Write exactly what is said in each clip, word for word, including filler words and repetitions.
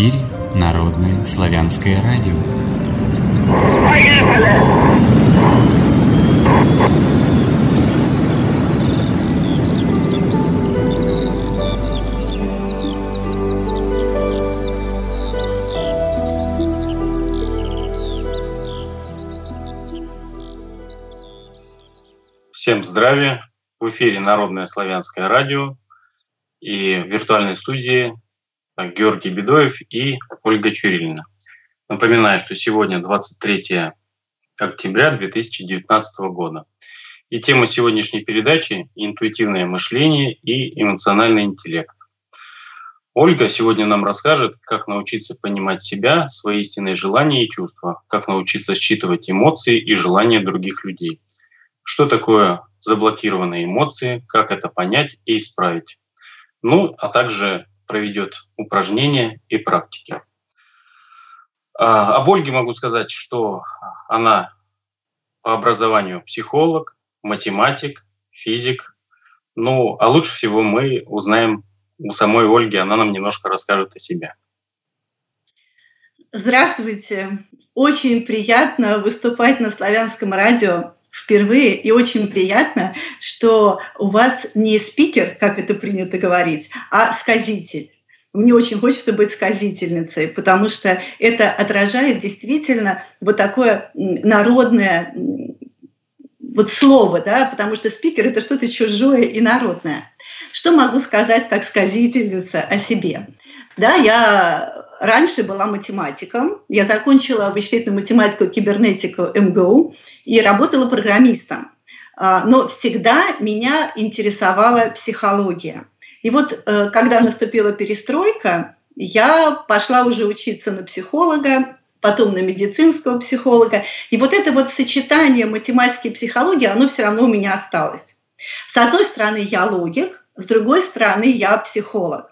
эфире Народное славянское радио. Поехали! Всем здравия! В эфире Народное славянское радио и в виртуальной студии Георгий Бедоев и Ольга Чурилина. Напоминаю, что сегодня двадцать третье октября две тысячи девятнадцатого года. И тема сегодняшней передачи – интуитивное мышление и эмоциональный интеллект. Ольга сегодня нам расскажет, как научиться понимать себя, свои истинные желания и чувства, как научиться считывать эмоции и желания других людей. Что такое заблокированные эмоции, как это понять и исправить. Ну, а также проведет упражнения и практики. Об Ольге могу сказать, что она по образованию психолог, математик, физик. Ну, а лучше всего мы узнаем у самой Ольги, она нам немножко расскажет о себе. Здравствуйте! Очень приятно выступать на славянском радио впервые, и очень приятно, что у вас не спикер, как это принято говорить, а сказитель. Мне очень хочется быть сказительницей, потому что это отражает действительно вот такое народное вот слово, да, потому что спикер – это что-то чужое и народное. Что могу сказать как сказительница о себе? Да, я раньше была математиком, я закончила вычислительную математику, кибернетику эм гэ у и работала программистом. Но всегда меня интересовала психология. И вот когда наступила перестройка, я пошла уже учиться на психолога, потом на медицинского психолога. И вот это вот сочетание математики и психологии, оно все равно у меня осталось. С одной стороны, я логик, с другой стороны, я психолог.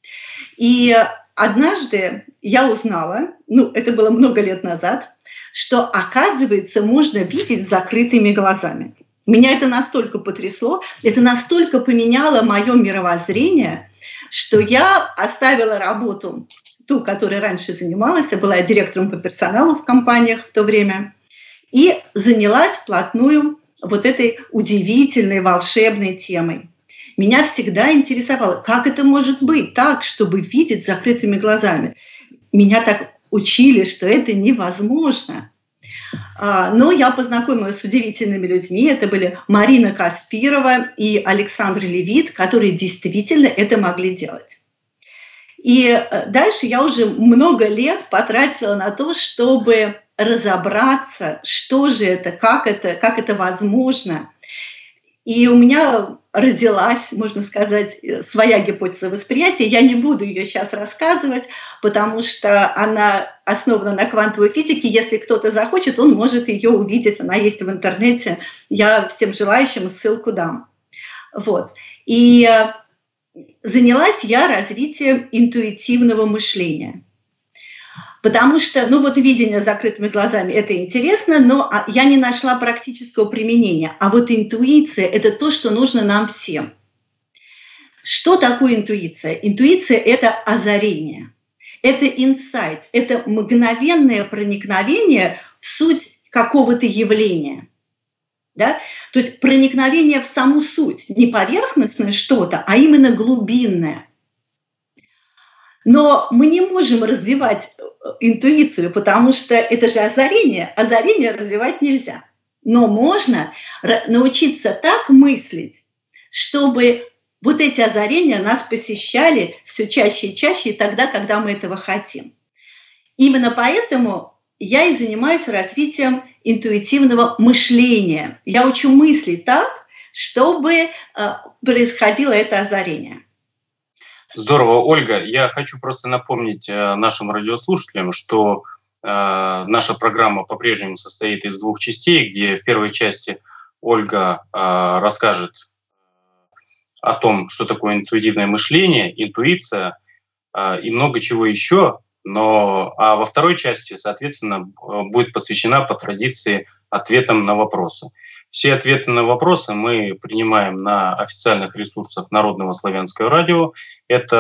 И однажды я узнала, ну, это было много лет назад, что, оказывается, можно видеть закрытыми глазами. Меня это настолько потрясло, это настолько поменяло мое мировоззрение, что я оставила работу, ту, которой раньше занималась, я была директором по персоналу в компаниях в то время, и занялась вплотную вот этой удивительной, волшебной темой. Меня всегда интересовало, как это может быть так, чтобы видеть закрытыми глазами. Меня так учили, что это невозможно. Но я познакомилась с удивительными людьми. Это были Марина Каспирова и Александр Левит, которые действительно это могли делать. И дальше я уже много лет потратила на то, чтобы разобраться, что же это, как это, как это возможно. И у меня родилась, можно сказать, своя гипотеза восприятия. Я не буду ее сейчас рассказывать, потому что она основана на квантовой физике. Если кто-то захочет, он может ее увидеть. Она есть в интернете. Я всем желающим ссылку дам. Вот. И занялась я развитием интуитивного мышления. Потому что, ну вот видение закрытыми глазами – это интересно, но я не нашла практического применения. А вот интуиция – это то, что нужно нам всем. Что такое интуиция? Интуиция – это озарение, это инсайт, это мгновенное проникновение в суть какого-то явления. Да? То есть проникновение в саму суть, не поверхностное что-то, а именно глубинное. Но мы не можем развивать интуицию, потому что это же озарение. Озарение развивать нельзя. Но можно научиться так мыслить, чтобы вот эти озарения нас посещали все чаще и чаще, и тогда, когда мы этого хотим. Именно поэтому я и занимаюсь развитием интуитивного мышления. Я учу мыслить так, чтобы происходило это озарение. Здорово, Ольга. Я хочу просто напомнить нашим радиослушателям, что э, наша программа по-прежнему состоит из двух частей, где в первой части Ольга э, расскажет о том, что такое интуитивное мышление, интуиция э, и много чего еще. Но, а во второй части, соответственно, будет посвящена по традиции ответам на вопросы. Все ответы на вопросы мы принимаем на официальных ресурсах Народного славянского радио. Это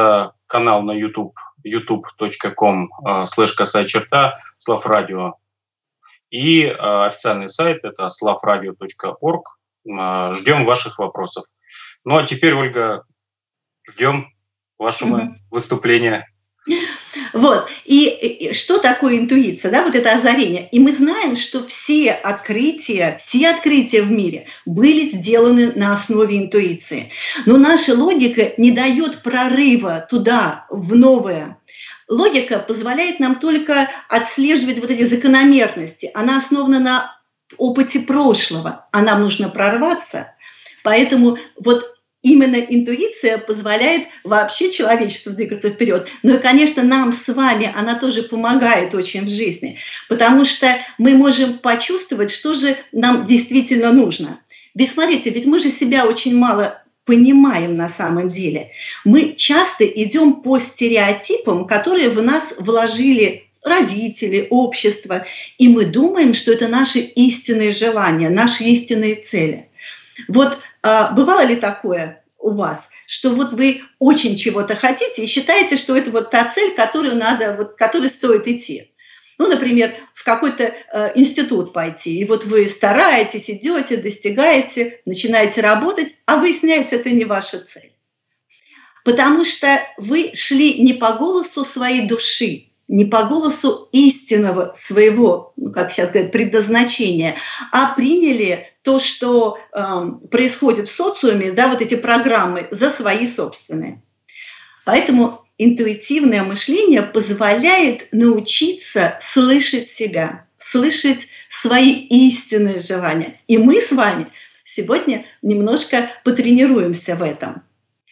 канал на YouTube, youtube.com слэш косая черта, Славрадио. И официальный сайт – это slavradio точка org. Ждем ваших вопросов. Ну, а теперь, Ольга, ждем вашего mm-hmm. выступления. Вот. И, и что такое интуиция, да, вот это озарение? И мы знаем, что все открытия, все открытия в мире были сделаны на основе интуиции. Но наша логика не дает прорыва туда, в новое. Логика позволяет нам только отслеживать вот эти закономерности. Она основана на опыте прошлого, а нам нужно прорваться. Поэтому вот именно интуиция позволяет вообще человечеству двигаться вперед. Ну и, конечно, нам с вами она тоже помогает очень в жизни, потому что мы можем почувствовать, что же нам действительно нужно. Ведь смотрите, ведь мы же себя очень мало понимаем на самом деле. Мы часто идем по стереотипам, которые в нас вложили родители, общество, и мы думаем, что это наши истинные желания, наши истинные цели. Вот а, бывало ли такое у вас, что вот вы очень чего-то хотите и считаете, что это вот та цель, которую надо, вот, которой стоит идти? Ну, например, в какой-то э, институт пойти, и вот вы стараетесь, идете, достигаете, начинаете работать, а выясняется, это не ваша цель. Потому что вы шли не по голосу своей души, не по голосу истинного своего, ну, как сейчас говорят, предназначения, а приняли то, что э, происходит в социуме, да, вот эти программы, за свои собственные. Поэтому интуитивное мышление позволяет научиться слышать себя, слышать свои истинные желания. И мы с вами сегодня немножко потренируемся в этом.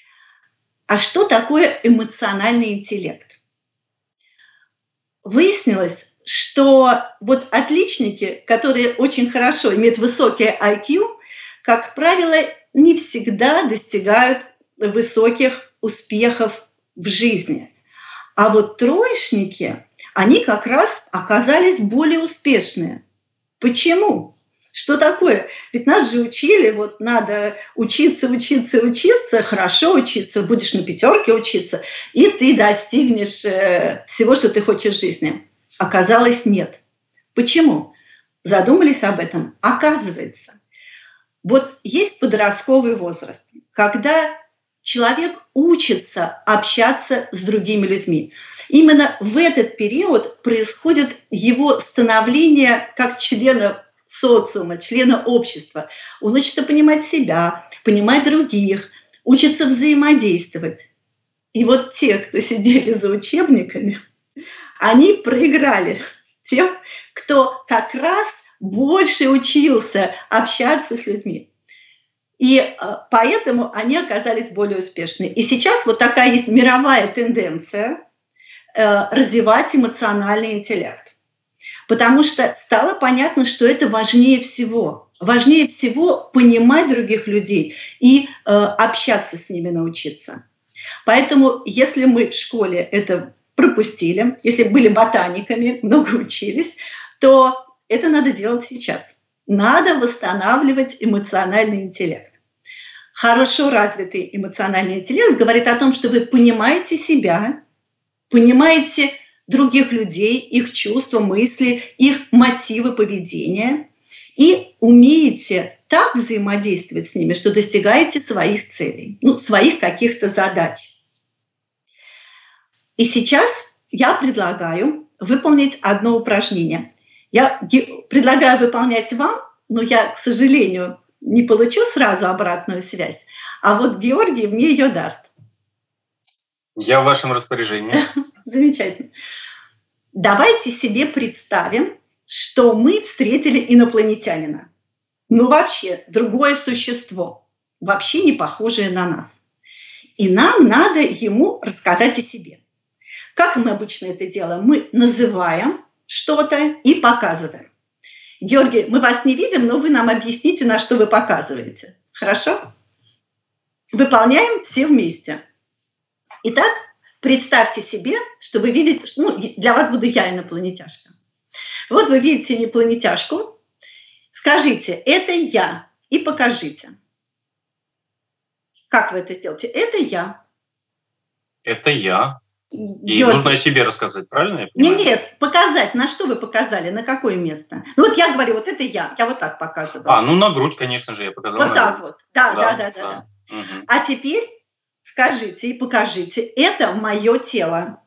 А что такое эмоциональный интеллект? Выяснилось, что вот отличники, которые очень хорошо имеют высокий ай кью, как правило, не всегда достигают высоких успехов в жизни. А вот троечники, они как раз оказались более успешные. Почему? Что такое? Ведь нас же учили, вот надо учиться, учиться, учиться, хорошо учиться, будешь на пятерке учиться, и ты достигнешь э, всего, что ты хочешь в жизни. Оказалось, нет. Почему? Задумались об этом? Оказывается, вот есть подростковый возраст, когда человек учится общаться с другими людьми. Именно в этот период происходит его становление как члена социума, члена общества. Он учится понимать себя, понимать других, учится взаимодействовать. И вот те, кто сидели за учебниками, они проиграли тем, кто как раз больше учился общаться с людьми. И поэтому они оказались более успешны. И сейчас вот такая есть мировая тенденция развивать эмоциональный интеллект. Потому что стало понятно, что это важнее всего. Важнее всего понимать других людей и э, общаться с ними научиться. Поэтому если мы в школе это пропустили, если были ботаниками, много учились, то это надо делать сейчас. Надо восстанавливать эмоциональный интеллект. Хорошо развитый эмоциональный интеллект говорит о том, что вы понимаете себя, понимаете других людей, их чувства, мысли, их мотивы поведения и умеете так взаимодействовать с ними, что достигаете своих целей, ну, своих каких-то задач. И сейчас я предлагаю выполнить одно упражнение. Я предлагаю выполнять вам, но я, к сожалению, не получу сразу обратную связь, а вот Георгий мне ее даст. Я в вашем распоряжении. Замечательно. Давайте себе представим, что мы встретили инопланетянина. Ну вообще, другое существо, вообще не похожее на нас. И нам надо ему рассказать о себе. Как мы обычно это делаем? Мы называем что-то и показываем. Георгий, мы вас не видим, но вы нам объясните, на что вы показываете. Хорошо? Выполняем все вместе. Итак, представьте себе, что вы видите, ну, для вас буду я инопланетяшка. Вот вы видите инопланетяшку, скажите, это я, и покажите. Как вы это сделаете? Это я. это я. И Георгий. нужно о себе рассказать, правильно? Я Нет, нет, показать. На что вы показали? На какое место? Ну вот я говорю, вот это я. Я вот так показывала. А, ну на грудь, конечно же, я показала. Вот так вот. Да, да, да, да. да. да. Угу. А теперь скажите и покажите. Это мое тело.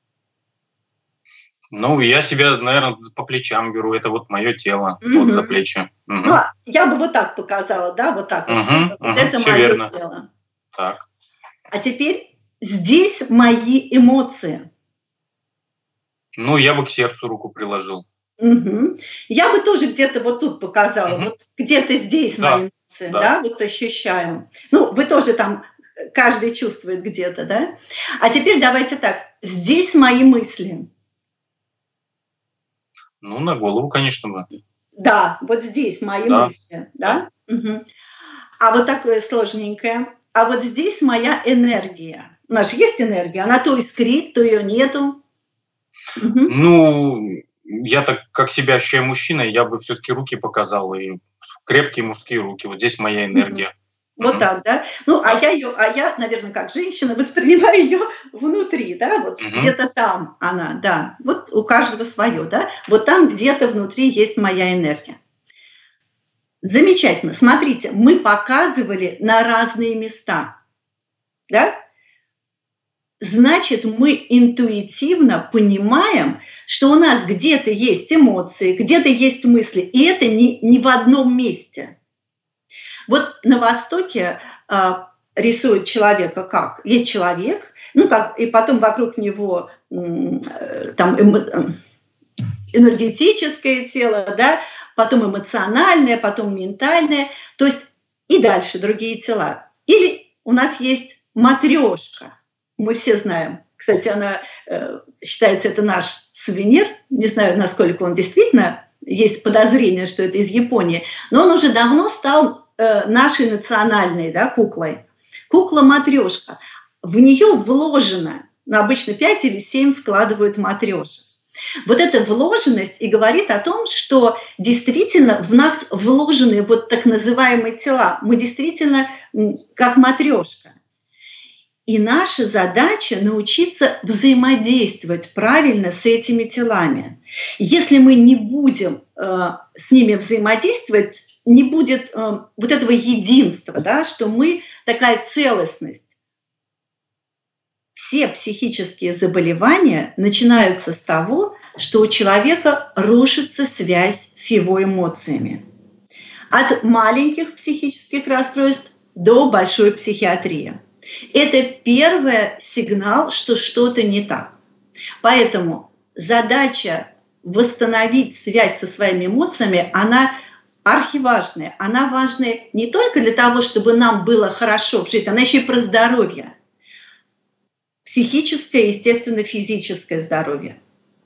Ну, я себя, наверное, по плечам беру. Это вот мое тело. Угу. Вот за плечи. Угу. Ну, я бы вот так показала, да, вот так вот. Угу, вот угу, это мое верно. тело. Так. А теперь здесь мои эмоции. Ну, я бы к сердцу руку приложил. Угу. Я бы тоже где-то вот тут показала, Угу. вот где-то здесь Да, мои эмоции, да. да, вот ощущаю. Ну, вы тоже там, каждый чувствует где-то, да. А теперь давайте так, здесь мои мысли. Ну, на голову, конечно, бы. Да, вот здесь мои да. мысли, да. да. Угу. А вот такое сложненькое. А вот здесь моя энергия. У нас же есть энергия, она то искрит, то ее нету. Угу. Ну, я так как себя ощущаю мужчиной, я бы все-таки руки показал, и крепкие мужские руки. Вот здесь моя энергия. Угу. Вот угу. так, да? Ну, а я ее, а я, наверное, как женщина воспринимаю ее внутри, да, вот угу. где-то там она, да. Вот у каждого свое, да. Вот там где-то внутри есть моя энергия. Замечательно. Смотрите, мы показывали на разные места, да? Значит, мы интуитивно понимаем, что у нас где-то есть эмоции, где-то есть мысли, и это не, не в одном месте. Вот на Востоке а, рисуют человека как? Есть человек, ну как, и потом вокруг него там эмо, энергетическое тело, да, потом эмоциональное, потом ментальное, то есть и дальше другие тела. Или у нас есть матрешка. Мы все знаем. Кстати, она э, считается, это наш сувенир. Не знаю, насколько он действительно, есть подозрение, что это из Японии. Но он уже давно стал э, нашей национальной, да, куклой. Кукла-матрешка. В нее вложено, ну, обычно пять или семь вкладывают матрешек. Вот эта вложенность и говорит о том, что действительно в нас вложены вот так называемые тела. Мы действительно как матрешка. И наша задача научиться взаимодействовать правильно с этими телами. Если мы не будем э, с ними взаимодействовать, не будет э, вот этого единства, да, что мы такая целостность. Все психические заболевания начинаются с того, что у человека рушится связь с его эмоциями. От маленьких психических расстройств до большой психиатрии. Это первый сигнал, что что-то не так. Поэтому задача восстановить связь со своими эмоциями, она архиважная. Она важная не только для того, чтобы нам было хорошо в жизни, она еще и про здоровье. Психическое, естественно, физическое здоровье.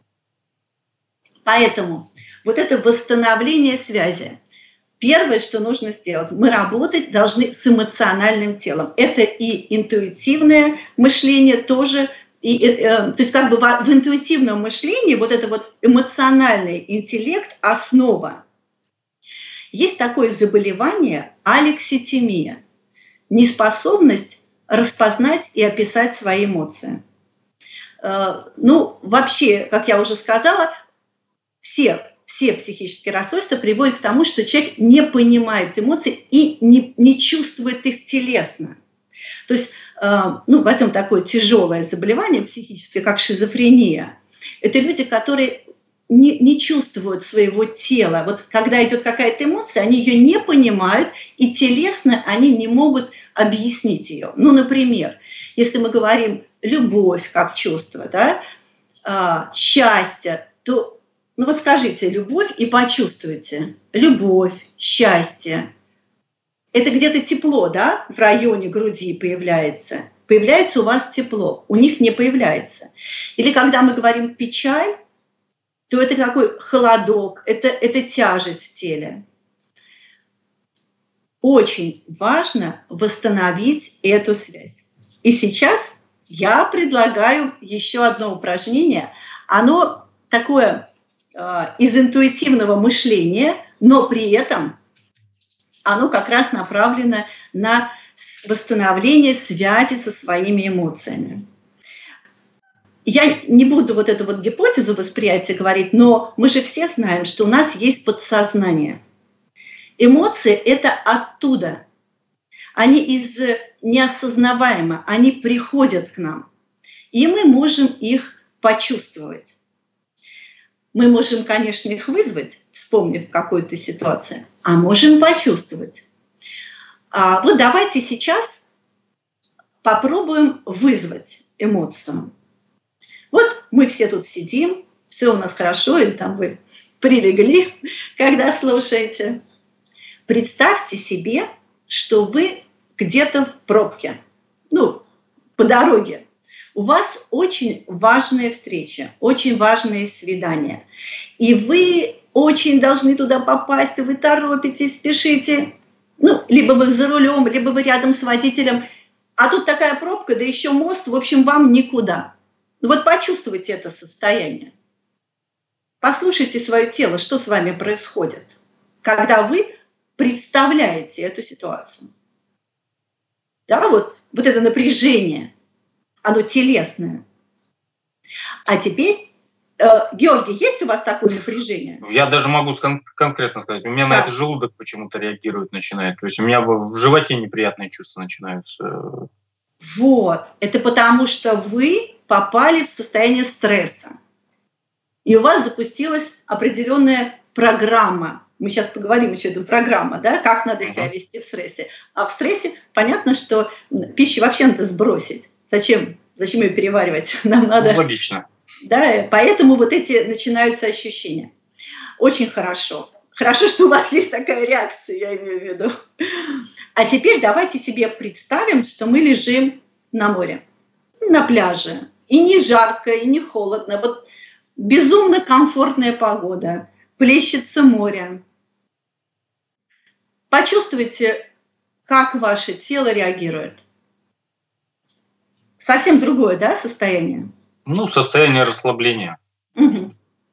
Поэтому вот это восстановление связи. Первое, что нужно сделать, мы работать должны с эмоциональным телом. Это и интуитивное мышление тоже. И, э, то есть как бы в, в интуитивном мышлении вот это вот эмоциональный интеллект – основа. Есть такое заболевание алекситимия. Неспособность распознать и описать свои эмоции. Э, ну, вообще, как я уже сказала, все Все психические расстройства приводят к тому, что человек не понимает эмоций и не, не чувствует их телесно. То есть, э, ну, возьмем такое тяжелое заболевание психическое, как шизофрения. Это люди, которые не, не чувствуют своего тела. Вот когда идет какая-то эмоция, они ее не понимают, и телесно они не могут объяснить ее. Ну, например, если мы говорим любовь как чувство, да, э, счастье, то ну вот скажите любовь и почувствуйте. Любовь, счастье. Это где-то тепло, да, в районе груди появляется. Появляется у вас тепло, у них не появляется. Или когда мы говорим печаль, то это такой холодок, это, это тяжесть в теле. Очень важно восстановить эту связь. И сейчас я предлагаю еще одно упражнение. Оно такое из интуитивного мышления, но при этом оно как раз направлено на восстановление связи со своими эмоциями. я не буду вот эту вот гипотезу восприятия говорить, но мы же все знаем, что у нас есть подсознание. Эмоции – это оттуда. Они из неосознаваемо, они приходят к нам. И мы можем их почувствовать. Мы можем, конечно, их вызвать, вспомнив какую-то ситуацию, а можем почувствовать. А вот давайте сейчас попробуем вызвать эмоцию. Вот мы все тут сидим, все у нас хорошо, или там вы прилегли, когда слушаете. Представьте себе, что вы где-то в пробке, ну, по дороге. У вас очень важная встреча, очень важное свидание. И вы очень должны туда попасть, и вы торопитесь, спешите. Ну, либо вы за рулем, либо вы рядом с водителем. А тут такая пробка, да еще мост, в общем, вам никуда. Вот почувствуйте это состояние. Послушайте свое тело, что с вами происходит, когда вы представляете эту ситуацию. Да, вот, вот это напряжение, оно телесное. А теперь, э, Георгий, есть у вас такое напряжение? Я даже могу кон- конкретно сказать, у меня да. на это желудок почему-то реагирует, начинает. То есть у меня в животе неприятные чувства начинаются. Вот, это потому что вы попали в состояние стресса. И у вас запустилась определенная программа. Мы сейчас поговорим еще, это программа, да, как надо себя вести в стрессе. А в стрессе понятно, что пищу вообще надо сбросить. Зачем? Зачем ее переваривать? Нам надо... Ну, логично. Да, поэтому вот эти начинаются ощущения. Очень хорошо. Хорошо, что у вас есть такая реакция, я имею в виду. А теперь давайте себе представим, что мы лежим на море, на пляже. И не жарко, и не холодно. Вот безумно комфортная погода. Плещется море. Почувствуйте, как ваше тело реагирует. Совсем другое, да, состояние? Ну, состояние расслабления. Угу.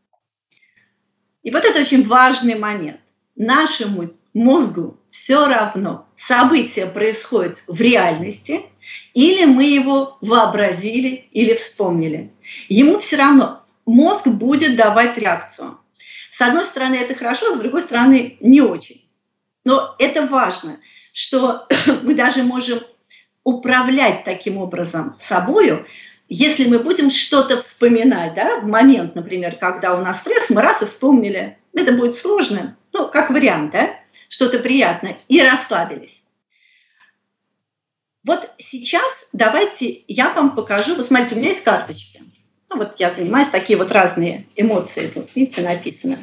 И вот это очень важный момент. Нашему мозгу все равно, событие происходит в реальности, или мы его вообразили или вспомнили. Ему все равно мозг будет давать реакцию. С одной стороны, это хорошо, с другой стороны, не очень. Но это важно, что мы даже можем управлять таким образом собою, если мы будем что-то вспоминать, да, в момент, например, когда у нас стресс, мы раз и вспомнили, это будет сложно, ну, как вариант, да, что-то приятное, и расслабились. Вот сейчас давайте я вам покажу, вот смотрите, у меня есть карточки. Ну, вот я занимаюсь, такие вот разные эмоции, тут, видите, написано.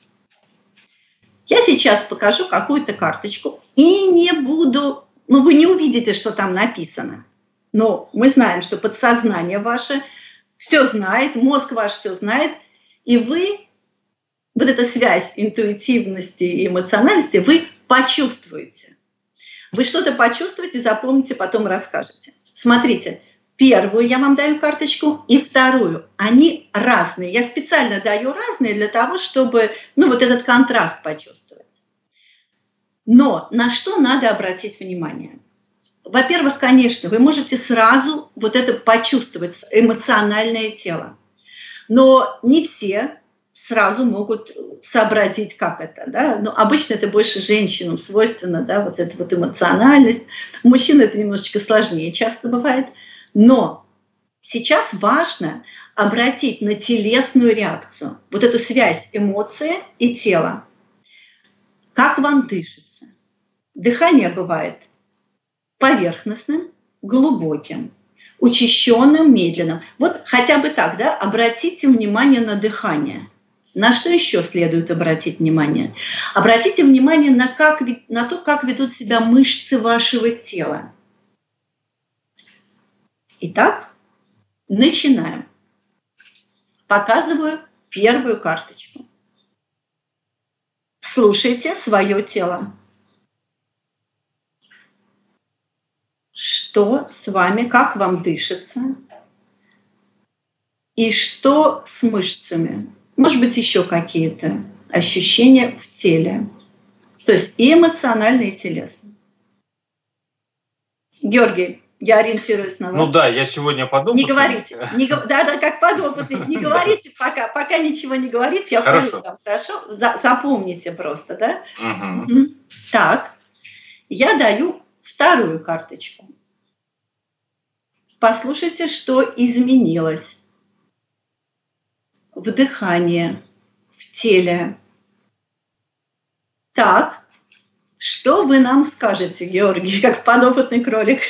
Я сейчас покажу какую-то карточку и не буду, ну, вы не увидите, что там написано. Но мы знаем, что подсознание ваше все знает, мозг ваш все знает, и вы, вот эта связь интуитивности и эмоциональности, вы почувствуете. Вы что-то почувствуете, запомните, потом расскажете. Смотрите, первую я вам даю карточку и вторую. Они разные. Я специально даю разные для того, чтобы, ну, вот этот контраст почувствовать. Но на что надо обратить внимание? Во-первых, конечно, вы можете сразу вот это почувствовать, эмоциональное тело. Но не все сразу могут сообразить, как это. Да? Но обычно это больше женщинам свойственно, да, вот эта вот эмоциональность. У мужчин это немножечко сложнее часто бывает. Но сейчас важно обратить на телесную реакцию, вот эту связь эмоции и тела. Как вам дышится? Дыхание бывает поверхностным, глубоким, учащенным, медленным. Вот хотя бы так, да, обратите внимание на дыхание. На что еще следует обратить внимание? Обратите внимание на, как, на то, как ведут себя мышцы вашего тела. Итак, начинаем. Показываю первую карточку. Слушайте свое тело. Что с вами, как вам дышится? И что с мышцами? Может быть, еще какие-то ощущения в теле. То есть и эмоциональные, и телесные. Георгий, Я ориентируюсь на вас. Ну да, я сегодня подумал. Не говорите. Не, да, да, как подопытный. Не говорите пока. Пока ничего не говорите. Я Хорошо. Там, хорошо? За, запомните просто, да? Угу. Угу. Так. Я даю вторую карточку. Послушайте, что изменилось в дыхании, в теле. Так. Что вы нам скажете, Георгий, как подопытный кролик?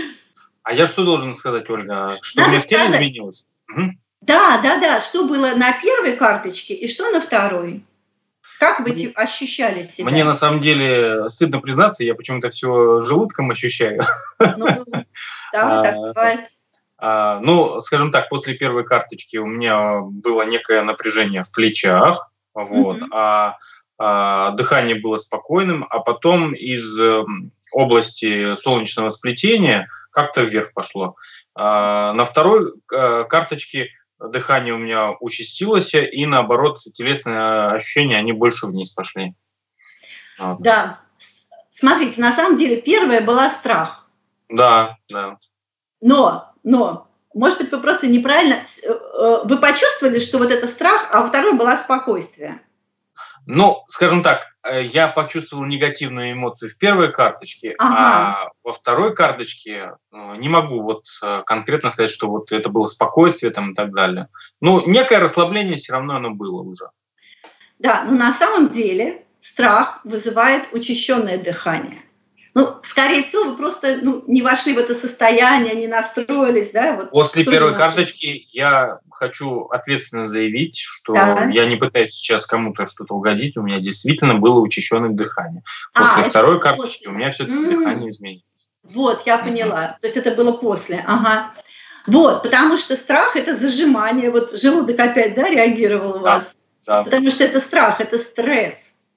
А я что должен сказать, Ольга? Что Надо у меня в теле сказать. изменилось? Угу. Да, да, да. Что было на первой карточке и что на второй? Как вы Мне, ощущали себя? Мне на самом деле стыдно признаться, я почему-то все желудком ощущаю. Ну, да, так бывает. А, ну, скажем так, после первой карточки у меня было некое напряжение в плечах, вот, mm-hmm. а, а дыхание было спокойным, а потом из э, области солнечного сплетения как-то вверх пошло. А, на второй э, карточке дыхание у меня участилось, и наоборот, телесные ощущения, они больше вниз пошли. Вот. Да. Смотрите, на самом деле первая была страх. Да, да. Но, но, может быть, вы просто неправильно... Вы почувствовали, что вот это страх, а во второй была спокойствие. Ну, скажем так, я почувствовал негативную эмоцию в первой карточке, ага. а во второй карточке не могу вот конкретно сказать, что вот это было спокойствие там и так далее. Ну, некое расслабление все равно оно было уже. Да, но на самом деле страх вызывает учащенное дыхание. Ну, скорее всего, вы просто ну, не вошли в это состояние, не настроились, да? Вот После первой карточки я хочу ответственно заявить, что да. я не пытаюсь сейчас кому-то что-то угодить, у меня действительно было учащенное дыхание. После а, второй карточки после. у меня все-таки м-м. дыхание изменилось. Вот, я поняла. Mm-hmm. То есть это было после. Ага. Вот, потому что страх – это зажимание. Вот желудок опять, да, реагировал у вас? Да. Потому что это страх, это стресс.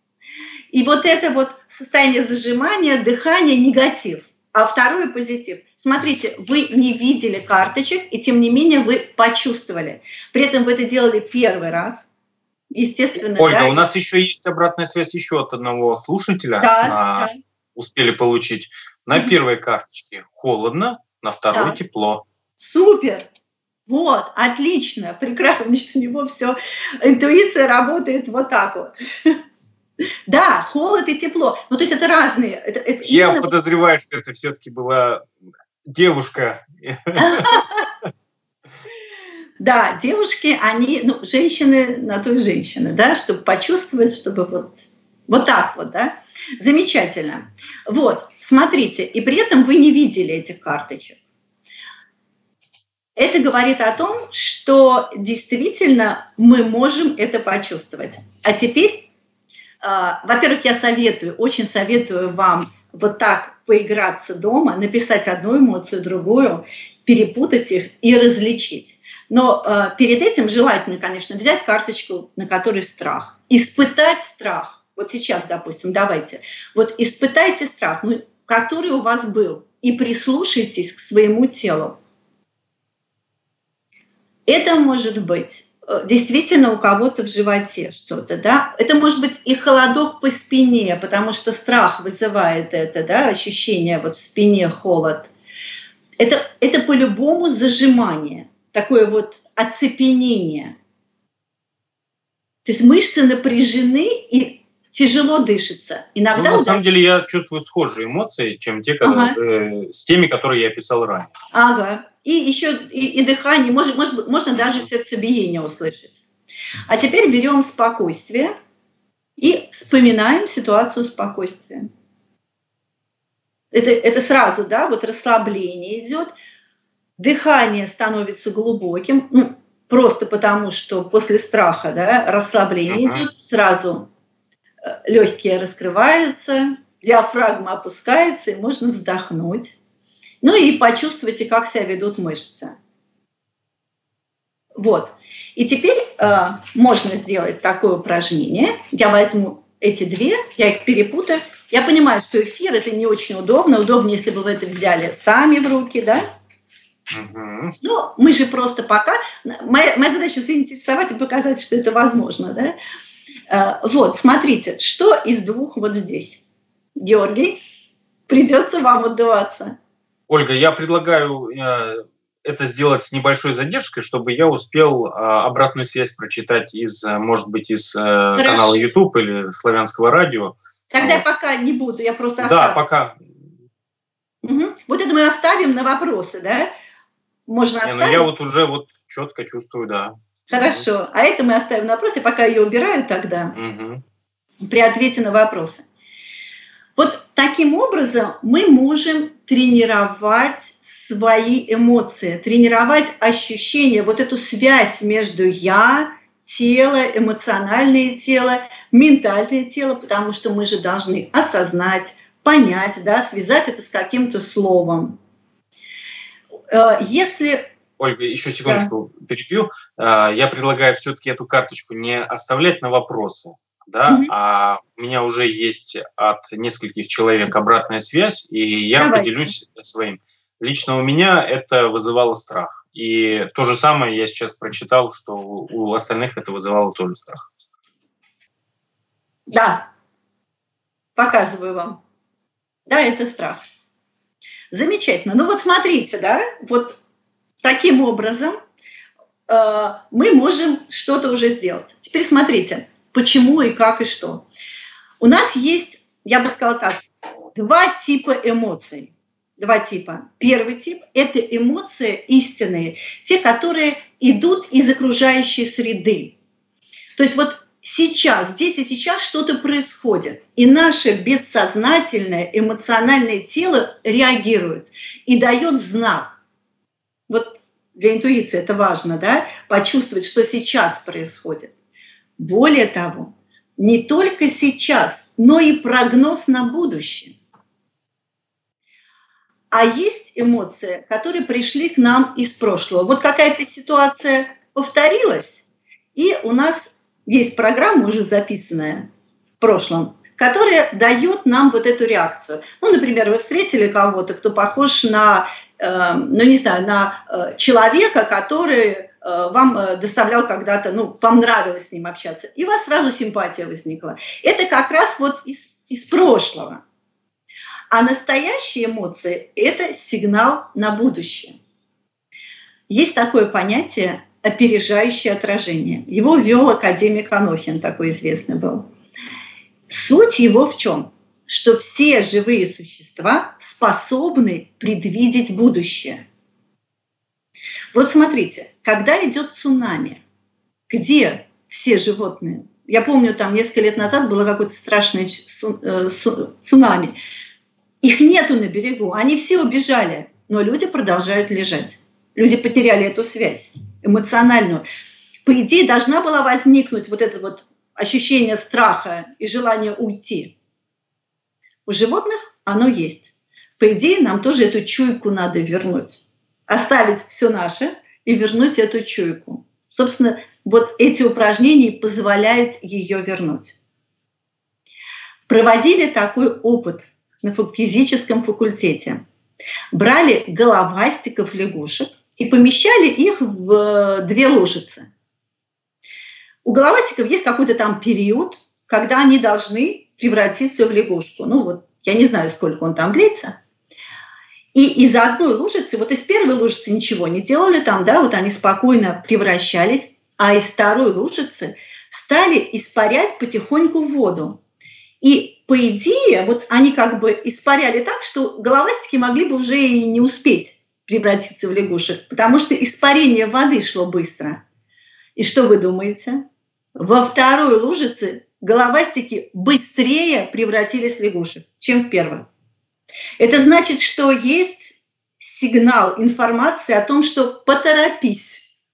И вот это вот состояние зажимания, дыхания, негатив, а второе позитив. Смотрите, вы не видели карточек, и тем не менее вы почувствовали. При этом вы это делали первый раз, естественно. Ольга, да? у нас еще есть обратная связь еще от одного слушателя. Да, а, да. Успели получить. На mm-hmm. первой карточке холодно, на второй да. тепло. Супер! Вот, отлично, прекрасно. Значит, у него все, интуиция работает вот так вот. Да, холод и тепло. Ну, то есть это разные. Это, это Я именно... подозреваю, что это все-таки была девушка. Да, девушки, они, ну, женщины на то и женщины, да, чтобы почувствовать, чтобы вот, вот так вот, да. Замечательно. Вот, смотрите, и при этом вы не видели этих карточек. Это говорит о том, что действительно мы можем это почувствовать. А теперь во-первых, я советую, очень советую вам вот так поиграться дома, написать одну эмоцию, другую, перепутать их и различить. Но э, перед этим желательно, конечно, взять карточку, на которой страх. Испытать страх. Вот сейчас, допустим, давайте. Вот испытайте страх, ну, который у вас был, и прислушайтесь к своему телу. Это может быть действительно у кого-то в животе что-то, да, это может быть и холодок по спине, потому что страх вызывает это, да, ощущение вот в спине холод. Это, это по-любому зажимание, такое вот оцепенение. То есть мышцы напряжены и тяжело дышится. Иногда ну, на самом деле я чувствую схожие эмоции, чем те, которые, ага. э, с теми, которые я описал ранее. Ага. И еще и, и дыхание, может, может, можно даже сердцебиение услышать. А теперь берем спокойствие и вспоминаем ситуацию спокойствия. Это, это сразу, да, вот расслабление идет, дыхание становится глубоким, ну, просто потому, что после страха, да, расслабление uh-huh. идет, сразу легкие раскрываются, диафрагма опускается, и можно вздохнуть. Ну и почувствуйте, как себя ведут мышцы. Вот. И теперь э, можно сделать такое упражнение. Я возьму эти две, я их перепутаю. Я понимаю, что эфир это не очень удобно. Удобнее, если бы вы это взяли сами в руки, да? Uh-huh. Ну, мы же просто пока... Моя, моя задача заинтересовать и показать, что это возможно, да? Э, вот, смотрите, что из двух вот здесь? Георгий, придется вам отдуваться. Ольга, я предлагаю э, это сделать с небольшой задержкой, чтобы я успел э, обратную связь прочитать из, э, может быть, из э, канала YouTube или Славянского радио. Тогда вот. Пока не буду, я просто оставлю. Да, оставлю. пока. Угу. Вот это мы оставим на вопросы, да? Можно Не, оставить? ну я вот уже вот четко чувствую, да. Хорошо. А это мы оставим на вопросы, пока ее убираю тогда, угу. при ответе на вопросы. Вот таким образом мы можем тренировать свои эмоции, тренировать ощущения, вот эту связь между «я», тело, эмоциональное тело, ментальное тело, потому что мы же должны осознать, понять, да, связать это с каким-то словом. Если... Ольга, еще секундочку да. перебью. Я предлагаю все-таки эту карточку не оставлять на вопросы, да, mm-hmm. а у меня уже есть от нескольких человек обратная связь, и я Давайте. поделюсь своим. Лично у меня это вызывало страх. И то же самое я сейчас прочитал, что у остальных это вызывало тоже страх. Да, показываю вам. Да, это страх. Замечательно. Ну вот смотрите, да, вот таким образом э, мы можем что-то уже сделать. Теперь смотрите, почему и как и что. У нас есть, я бы сказала так, два типа эмоций. Два типа. Первый тип – это эмоции истинные, те, которые идут из окружающей среды. То есть вот сейчас, здесь и сейчас что-то происходит, и наше бессознательное эмоциональное тело реагирует и дает знак. Вот для интуиции это важно, да, почувствовать, что сейчас происходит. Более того, не только сейчас, но и прогноз на будущее. А есть эмоции, которые пришли к нам из прошлого. Вот какая-то ситуация повторилась, и у нас есть программа уже записанная в прошлом, которая дает нам вот эту реакцию. Ну, например, вы встретили кого-то, кто похож на, э, ну, не знаю, на э, человека, который э, вам э, доставлял когда-то, ну, вам нравилось с ним общаться, и у вас сразу симпатия возникла. Это как раз вот из, из прошлого. А настоящие эмоции – это сигнал на будущее. Есть такое понятие опережающее отражение. Его ввел академик Анохин, такой известный был. Суть его в чем? Что все живые существа способны предвидеть будущее. Вот смотрите, когда идет цунами, где все животные? Я помню, там несколько лет назад было какое-то страшное цунами. Их нету на берегу, они все убежали, но люди продолжают лежать. Люди потеряли эту связь эмоциональную. По идее, должна была возникнуть вот это вот ощущение страха и желание уйти. У животных оно есть. По идее, нам тоже эту чуйку надо вернуть. Оставить все наше и вернуть эту чуйку. Собственно, вот эти упражнения позволяют ее вернуть. Проводили такой опыт на физическом факультете. Брали головастиков лягушек и помещали их в две лужицы. У головастиков есть какой-то там период, когда они должны превратиться в лягушку. Ну вот, я не знаю, сколько он там длится. И из одной лужицы, вот из первой лужицы ничего не делали там, да, вот они спокойно превращались, а из второй лужицы стали испарять потихоньку воду. И по идее, вот они как бы испаряли так, что головастики могли бы уже и не успеть превратиться в лягушек, потому что испарение воды шло быстро. И что вы думаете? Во второй лужице головастики быстрее превратились в лягушек, чем в первой. Это значит, что есть сигнал, информация о том, что поторопись.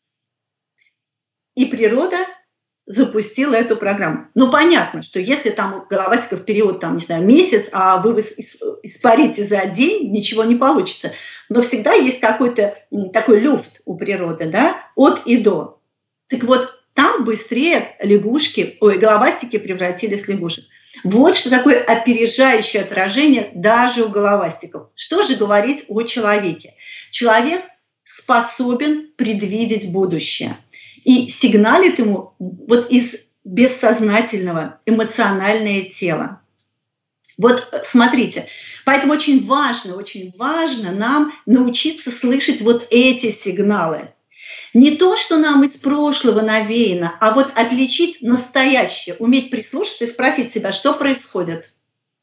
И природа запустила эту программу. Ну, понятно, что если там у головастиков период, там, не знаю, месяц, а вы испарите за день, ничего не получится. Но всегда есть какой-то такой люфт у природы, да, от и до. Так вот, там быстрее лягушки, ой, головастики превратились в лягушек. Вот что такое опережающее отражение даже у головастиков. Что же говорить о человеке? Человек способен предвидеть будущее. И сигналит ему вот из бессознательного эмоциональное тело. Вот смотрите, Поэтому очень важно, очень важно нам научиться слышать вот эти сигналы. Не то, что нам из прошлого навеяно, а вот отличить настоящее, уметь прислушаться и спросить себя, что происходит.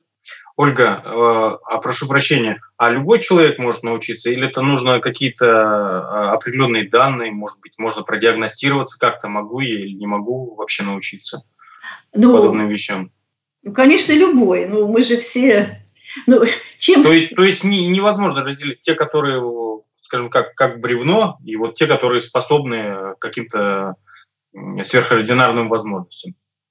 Ольга, э, а прошу прощения, а любой человек может научиться, или это нужно какие-то э, определенные данные, может быть, можно продиагностироваться как-то, могу я или не могу вообще научиться Ну, подобным вещам? ну, конечно, любой. Ну, мы же все... Ну, чем... То есть, то есть не- невозможно разделить те, которые, скажем, как, как бревно, и вот те, которые способны к каким-то м, сверхординарным возможностям.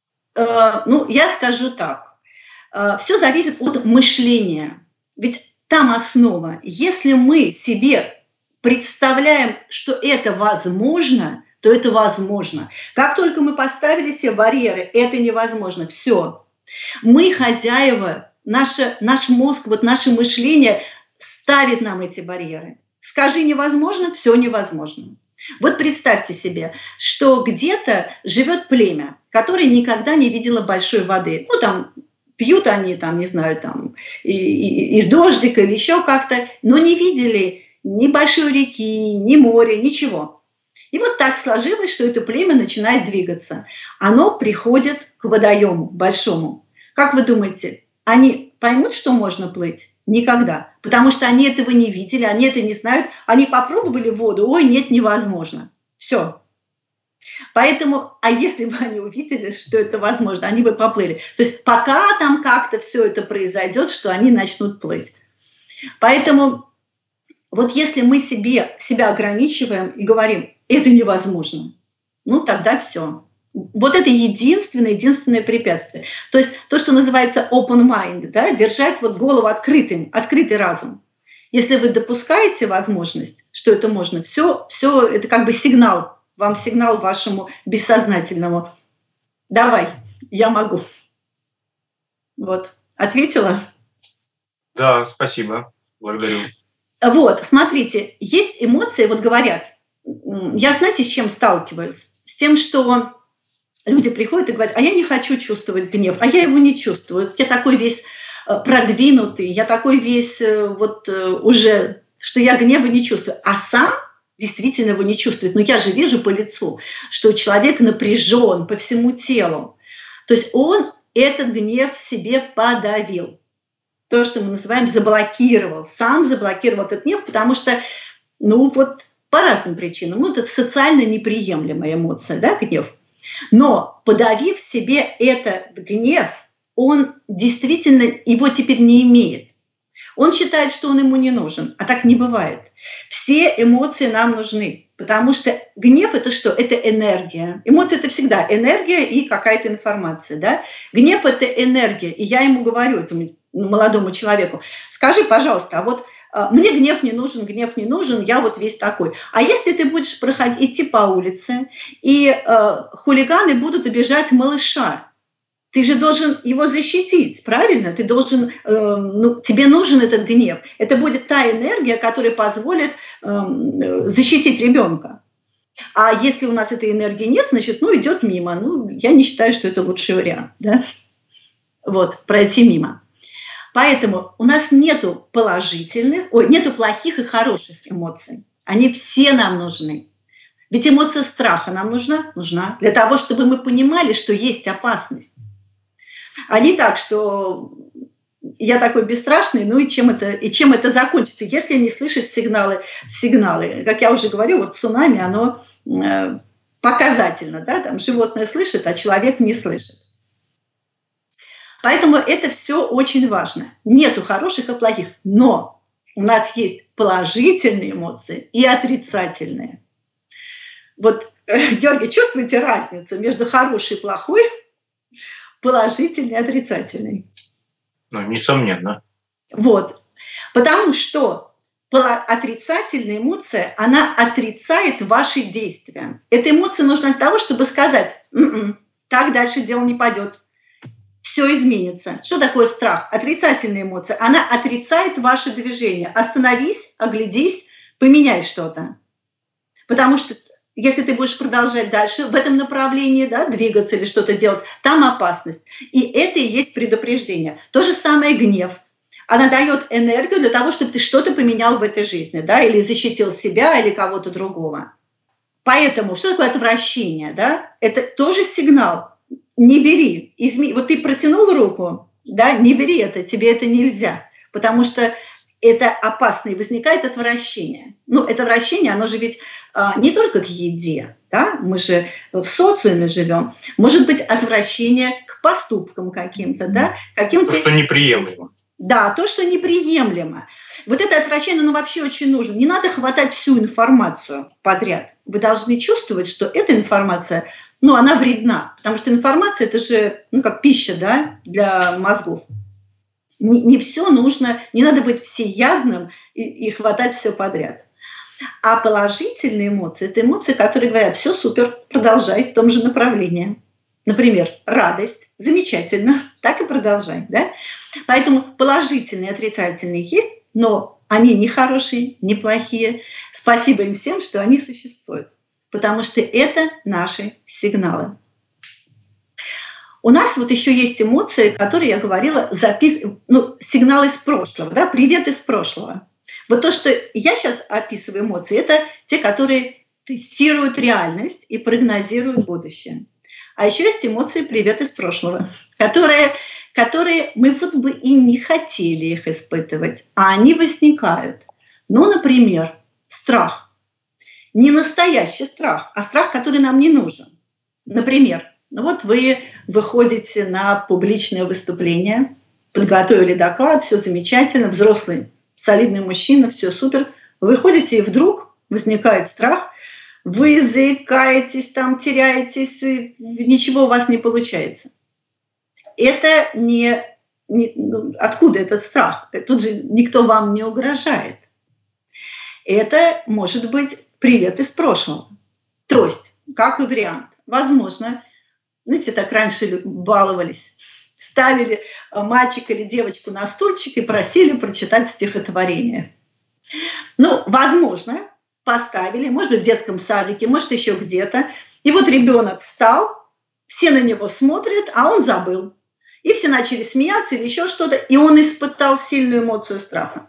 Э, ну, я скажу так. Все зависит от мышления. Ведь там основа. Если мы себе представляем, что это возможно, то это возможно. Как только мы поставили себе барьеры, это невозможно. Все. Мы хозяева, наше, наш мозг, вот наше мышление ставит нам эти барьеры. Скажи невозможно, все невозможно. Вот представьте себе, что где-то живет племя, которое никогда не видело большой воды. Ну, там пьют они, там, не знаю, там, и, и, из дождика или еще как-то, но не видели ни большой реки, ни моря, ничего. И вот так сложилось, что это племя начинает двигаться. Оно приходит к водоему большому. Как вы думаете, они поймут, что можно плыть? Никогда. Потому что они этого не видели, они это не знают. Они попробовали воду, ой, нет, невозможно. Все. Поэтому, а если бы они увидели, что это возможно, они бы поплыли. То есть пока там как-то все это произойдет, что они начнут плыть. Поэтому вот если мы себе, себя ограничиваем и говорим, это невозможно, ну тогда все. Вот это единственное, единственное препятствие. То есть то, что называется open mind, да, держать вот голову открытым, открытый разум. Если вы допускаете возможность, что это можно, все, все это как бы сигнал, вам сигнал вашему бессознательному. Давай, я могу. Вот, ответила? Да, спасибо, благодарю. Вот, смотрите, есть эмоции, вот говорят, я знаете, с чем сталкиваюсь? С тем, что люди приходят и говорят, а я не хочу чувствовать гнев, а я его не чувствую. Я такой весь продвинутый, я такой весь вот уже, что я гнева не чувствую. А сам действительно его не чувствует. Но я же вижу по лицу, что человек напряжен по всему телу. То есть он этот гнев в себе подавил. То, что мы называем заблокировал. Сам заблокировал этот гнев, потому что, ну вот, по разным причинам. Ну, это социально неприемлемая эмоция, да, гнев. Но подавив в себе этот гнев, он действительно его теперь не имеет. Он считает, что он ему не нужен, а так не бывает. Все эмоции нам нужны, потому что гнев – это что? Это энергия. Эмоции – это всегда энергия и какая-то информация. Да? Гнев – это энергия. И я ему говорю, этому молодому человеку, скажи, пожалуйста, а вот мне гнев не нужен, гнев не нужен, я вот весь такой. А если ты будешь проходить, идти по улице, и э, хулиганы будут обижать малыша, ты же должен его защитить, правильно? Ты должен, э, ну, тебе нужен этот гнев. Это будет та энергия, которая позволит э, защитить ребенка. А если у нас этой энергии нет, значит, ну, идет мимо. Ну, я не считаю, что это лучший вариант, да? Вот, пройти мимо. Поэтому у нас нету положительных, ой, нету плохих и хороших эмоций. Они все нам нужны. Ведь эмоция страха нам нужна? Нужна. Для того, чтобы мы понимали, что есть опасность. А не так, что я такой бесстрашный, ну и чем это, и чем это закончится, если не слышать сигналы, сигналы. Как я уже говорю, вот цунами, оно э, показательно, да, там животное слышит, а человек не слышит. Поэтому это все очень важно. Нету хороших и плохих, но у нас есть положительные эмоции и отрицательные. Вот, Георгий, чувствуете разницу между хорошей и плохой, положительной и отрицательной? Ну, несомненно. Вот. Потому что отрицательная эмоция, она отрицает ваши действия. Эта эмоция нужна для того, чтобы сказать, м-м, так дальше дело не пойдет. Все изменится. Что такое страх? Отрицательная эмоция. Она отрицает ваше движение. Остановись, оглядись, поменяй что-то. Потому что если ты будешь продолжать дальше в этом направлении, да, двигаться или что-то делать, там опасность. И это и есть предупреждение. То же самое гнев. она дает энергию для того, чтобы ты что-то поменял в этой жизни, да, или защитил себя, или кого-то другого. Поэтому что такое отвращение, да? Это тоже сигнал. Не бери. Изме... Вот ты протянул руку, да, не бери это, тебе это нельзя, потому что это опасно, и возникает отвращение. Ну, это отвращение, оно же ведь а, не только к еде, да, мы же в социуме живем, может быть отвращение к поступкам каким-то, да, каким-то... То, что неприемлемо. Да, то, что неприемлемо. Вот это отвращение, оно вообще очень нужно. Не надо хватать всю информацию подряд. Вы должны чувствовать, что эта информация, ну, она вредна. Потому что информация – это же, ну, как пища, да, для мозгов. Не, не все нужно, не надо быть всеядным и, и хватать все подряд. А положительные эмоции – это эмоции, которые говорят: все супер, продолжай в том же направлении. Например, радость. Замечательно, так и продолжай, да? Поэтому положительные и отрицательные есть, но они не хорошие, не плохие. Спасибо им всем, что они существуют, потому что это наши сигналы. У нас вот еще есть эмоции, которые, я говорила, запис... ну, сигналы из прошлого, да, привет из прошлого. Вот то, что я сейчас описываю эмоции, это те, которые тестируют реальность и прогнозируют будущее. А еще есть эмоции «привет из прошлого», которые, которые мы вот бы и не хотели их испытывать, а они возникают. Ну, например, страх. Не настоящий страх, а страх, который нам не нужен. Например, ну вот вы выходите на публичное выступление, подготовили доклад, все замечательно, взрослый, солидный мужчина, все супер. Вы выходите, и вдруг возникает страх, вы заикаетесь, там теряетесь, ничего у вас не получается. Это не, не... Откуда этот страх? Тут же никто вам не угрожает. Это может быть привет из прошлого. То есть, как вариант, возможно, знаете, так раньше баловались, ставили мальчика или девочку на стульчик и просили прочитать стихотворение. Ну, возможно, поставили, может быть, в детском садике, может, еще где-то. И вот ребенок встал, все на него смотрят, а он забыл. И все начали смеяться или еще что-то, и он испытал сильную эмоцию страха.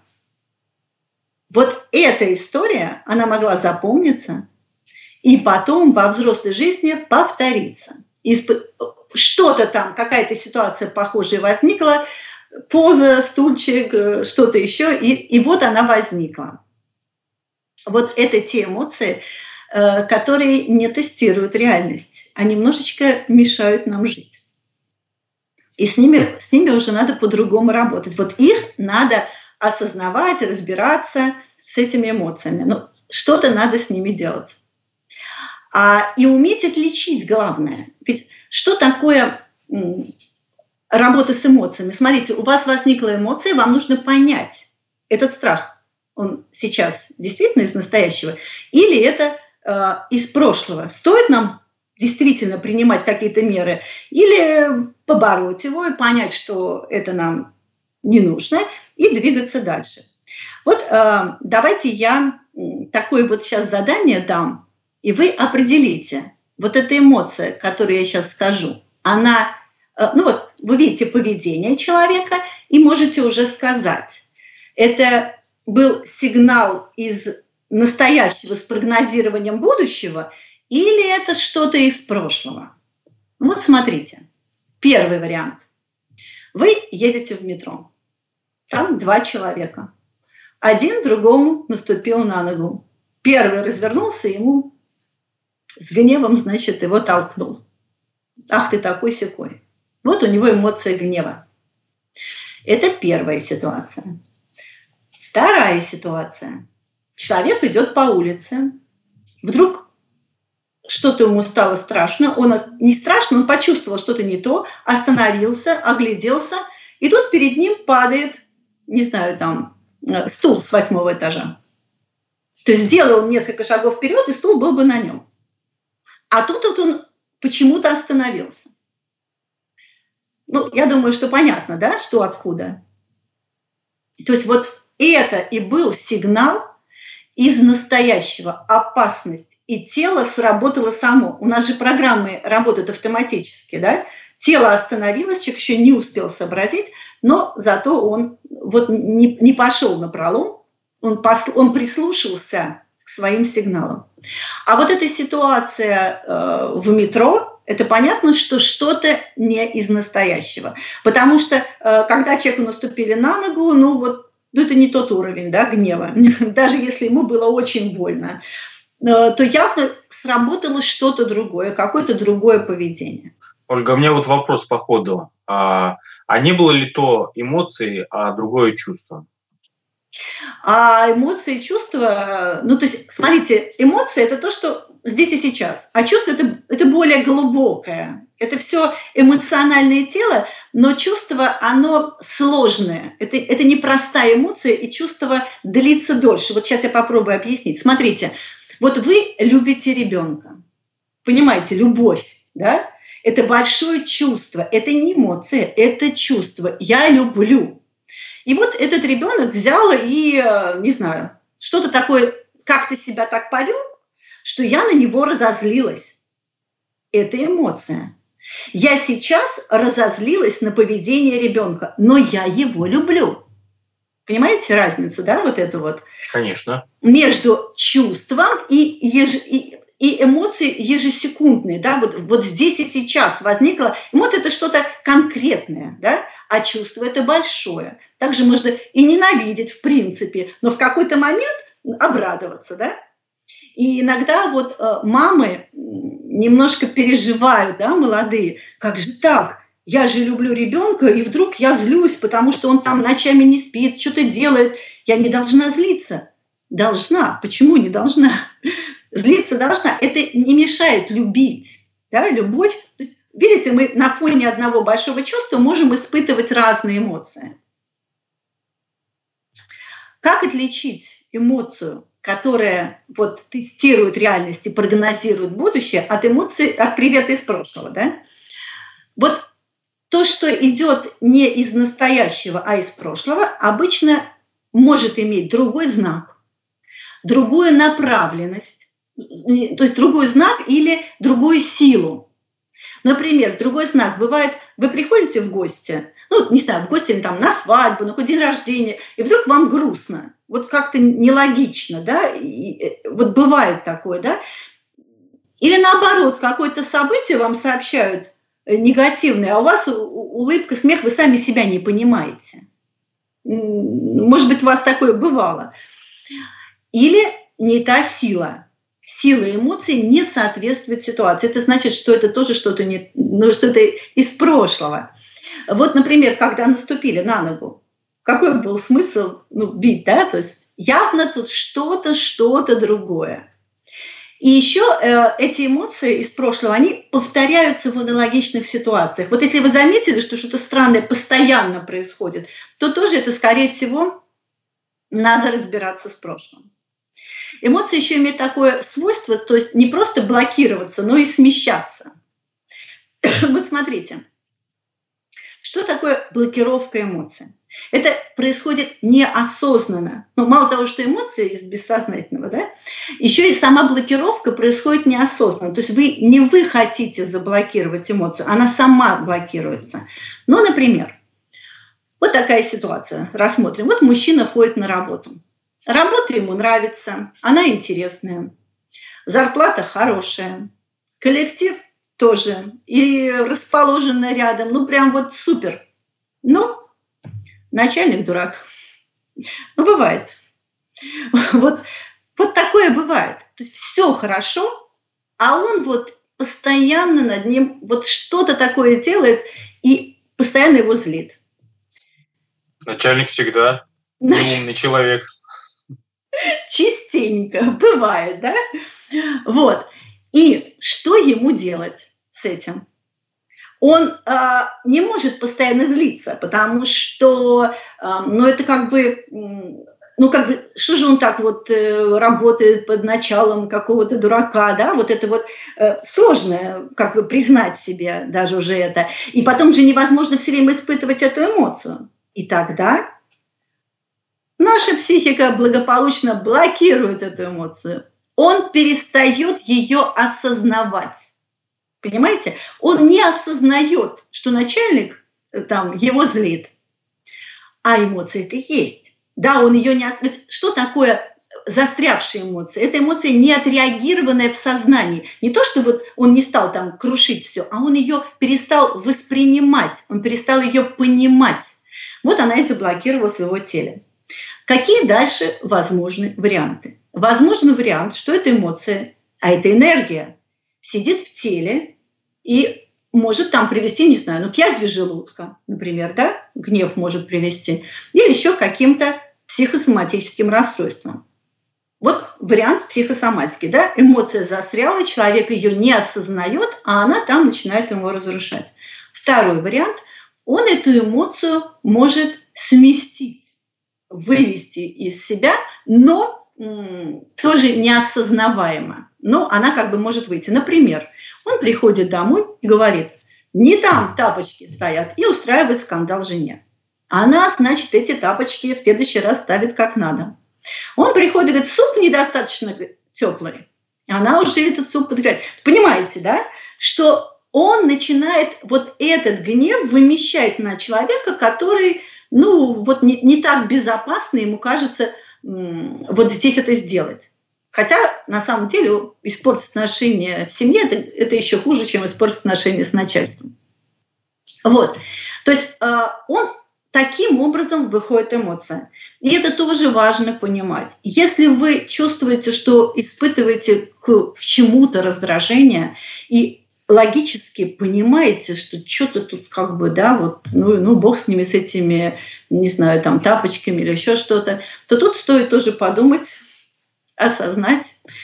Вот эта история, она могла запомниться и потом во взрослой жизни повториться. Исп... Что-то там, какая-то ситуация похожая возникла, поза, стульчик, что-то еще, и, и вот она возникла. Вот это те эмоции, которые не тестируют реальность, а немножечко мешают нам жить. И с ними, с ними уже надо по-другому работать. Вот их надо осознавать, разбираться с этими эмоциями. Но что-то надо с ними делать. А, и уметь отличить, главное. Ведь что такое м, работа с эмоциями? Смотрите, у вас возникла эмоция, вам нужно понять этот страх. Он сейчас действительно из настоящего, или это э, из прошлого. Стоит нам действительно принимать какие-то меры, или побороть его и понять, что это нам не нужно, и двигаться дальше. Вот э, давайте я такое вот сейчас задание дам, и вы определите, вот эта эмоция, которую я сейчас скажу, она, э, ну вот вы видите поведение человека, и можете уже сказать, это был сигнал из настоящего с прогнозированием будущего, или это что-то из прошлого? Вот смотрите. Первый вариант. Вы едете в метро. Там два человека. Один другому наступил на ногу. Первый развернулся, ему с гневом, значит, его толкнул. Ах ты такой-сякой. Вот у него эмоция гнева. Это первая ситуация. Вторая ситуация. Человек идет по улице. Вдруг что-то ему стало страшно. Он не страшно, он почувствовал что-то не то, остановился, огляделся, и тут перед ним падает, не знаю, там, стул с восьмого этажа. То есть сделал он несколько шагов вперед, и стул был бы на нем. А тут вот он почему-то остановился. Ну, я думаю, что понятно, да, что откуда. То есть вот это и был сигнал из настоящего, опасность. И тело сработало само. У нас же программы работают автоматически, да? Тело остановилось, человек еще не успел сообразить, но зато он вот не, не пошел напролом, он, пос, он прислушался к своим сигналам. А вот эта ситуация э, в метро, это понятно, что что-то не из настоящего. Потому что, э, когда человеку наступили на ногу, ну вот, ну, это не тот уровень, да, гнева. Даже если ему было очень больно, э, то явно сработало что-то другое, какое-то другое поведение. Ольга, у меня вот вопрос по ходу. А, а не было ли то эмоции, а другое чувство? А эмоции, чувства, ну то есть, смотрите, эмоции – это то, что здесь и сейчас, а чувство – это, это более глубокое. Это все эмоциональное тело, но чувство, оно сложное. Это, это не простая эмоция, и чувство длится дольше. Вот сейчас я попробую объяснить. Смотрите, вот вы любите ребенка, понимаете, любовь, да? Это большое чувство, это не эмоция, это чувство. Я люблю. И вот этот ребенок взял и, не знаю, что-то такое, как-то себя так повел, что я на него разозлилась. Это эмоция. Я сейчас разозлилась на поведение ребенка, но я его люблю. Понимаете разницу, да, вот это вот? Конечно. Между чувством и, еж... и, и эмоции ежесекундные, да, вот, вот здесь и сейчас возникла. Эмоция – это что-то конкретное, да, а чувство – это большое. Также можно и ненавидеть, в принципе, но в какой-то момент обрадоваться, да. И иногда вот э, мамы немножко переживают, да, молодые, как же так? Я же люблю ребенка, и вдруг я злюсь, потому что он там ночами не спит, что-то делает. Я не должна злиться. Должна. Почему не должна? Злиться должна. Это не мешает любить. Да? Любовь. То есть, видите, мы на фоне одного большого чувства можем испытывать разные эмоции. Как отличить эмоцию, которая вот тестирует реальность и прогнозирует будущее, от эмоций, от привета из прошлого? Да? Вот то, что идет не из настоящего, а из прошлого, обычно может иметь другой знак, другую направленность, то есть другой знак или другую силу. Например, другой знак бывает, вы приходите в гости, ну, не знаю, в гости или там на свадьбу, на какой день рождения, и вдруг вам грустно, вот как-то нелогично, да, и вот бывает такое, да, или наоборот, какое-то событие вам сообщают негативное, а у вас улыбка, смех, вы сами себя не понимаете. Может быть, у вас такое бывало. Или не та сила. Сила эмоций не соответствует ситуации. Это значит, что это тоже что-то, не, ну, что-то из прошлого. Вот, например, когда наступили на ногу, какой был смысл, ну, бить, да? То есть явно тут что-то, что-то другое. И еще э, эти эмоции из прошлого, они повторяются в аналогичных ситуациях. Вот если вы заметили, что что-то странное постоянно происходит, то тоже это, скорее всего, надо разбираться с прошлым. Эмоции еще имеют такое свойство, то есть не просто блокироваться, но и смещаться. Вот смотрите, что такое блокировка эмоций? Это происходит неосознанно. Ну, мало того, что эмоции из бессознательного, да, еще и сама блокировка происходит неосознанно. То есть вы не вы хотите заблокировать эмоцию, она сама блокируется. Ну, например, вот такая ситуация. Рассмотрим. Вот мужчина ходит на работу. Работа ему нравится, она интересная, зарплата хорошая, коллектив тоже и расположенный рядом, ну, прям вот супер. Но начальник дурак. Ну, бывает. Вот, вот такое бывает. То есть все хорошо, а он вот постоянно над ним вот что-то такое делает и постоянно его злит. Начальник всегда неумный человек. Частенько бывает, да? Вот. И что ему делать с этим? Он э, не может постоянно злиться, потому что, э, ну, это как бы, ну, как бы, что же он так вот э, работает под началом какого-то дурака, да? Вот это вот э, сложно, как бы, признать себе даже уже это. И потом же невозможно все время испытывать эту эмоцию. И тогда наша психика благополучно блокирует эту эмоцию. Он перестает ее осознавать. Понимаете? Он не осознает, что начальник там его злит. А эмоция это есть. Да, он ее не... Что такое застрявшие эмоции? Это эмоция, не отреагированная в сознании. Не то, что вот он не стал там крушить все, а он ее перестал воспринимать, он перестал ее понимать. Вот она и заблокировала в его теле. Какие дальше возможны варианты? Возможен вариант, что эта эмоция, а это энергия, сидит в теле и может там привести, не знаю, ну, к язве желудка, например, да, гнев может привести, или еще к каким-то психосоматическим расстройствам. Вот вариант психосоматики, да, эмоция застряла, человек ее не осознает, а она там начинает его разрушать. Второй вариант, он эту эмоцию может сместить, вывести из себя, но м, тоже неосознаваемо. Но она как бы может выйти. Например, он приходит домой и говорит, не там тапочки стоят, и устраивает скандал жене. Она, значит, эти тапочки в следующий раз ставит как надо. Он приходит и говорит, суп недостаточно теплый. Она уже этот суп подгорает. Понимаете, да, что он начинает вот этот гнев вымещать на человека, который, ну, вот не, не так безопасно ему кажется вот здесь это сделать. Хотя, на самом деле, испортить отношения в семье это, – это еще хуже, чем испортить отношения с начальством. Вот. То есть э, он таким образом выходит эмоция. И это тоже важно понимать. Если вы чувствуете, что испытываете к чему-то раздражение и логически понимаете, что что-то тут как бы, да, вот, ну, ну, бог с ними, с этими, не знаю, там, тапочками или еще что-то, то тут стоит тоже подумать, осознать,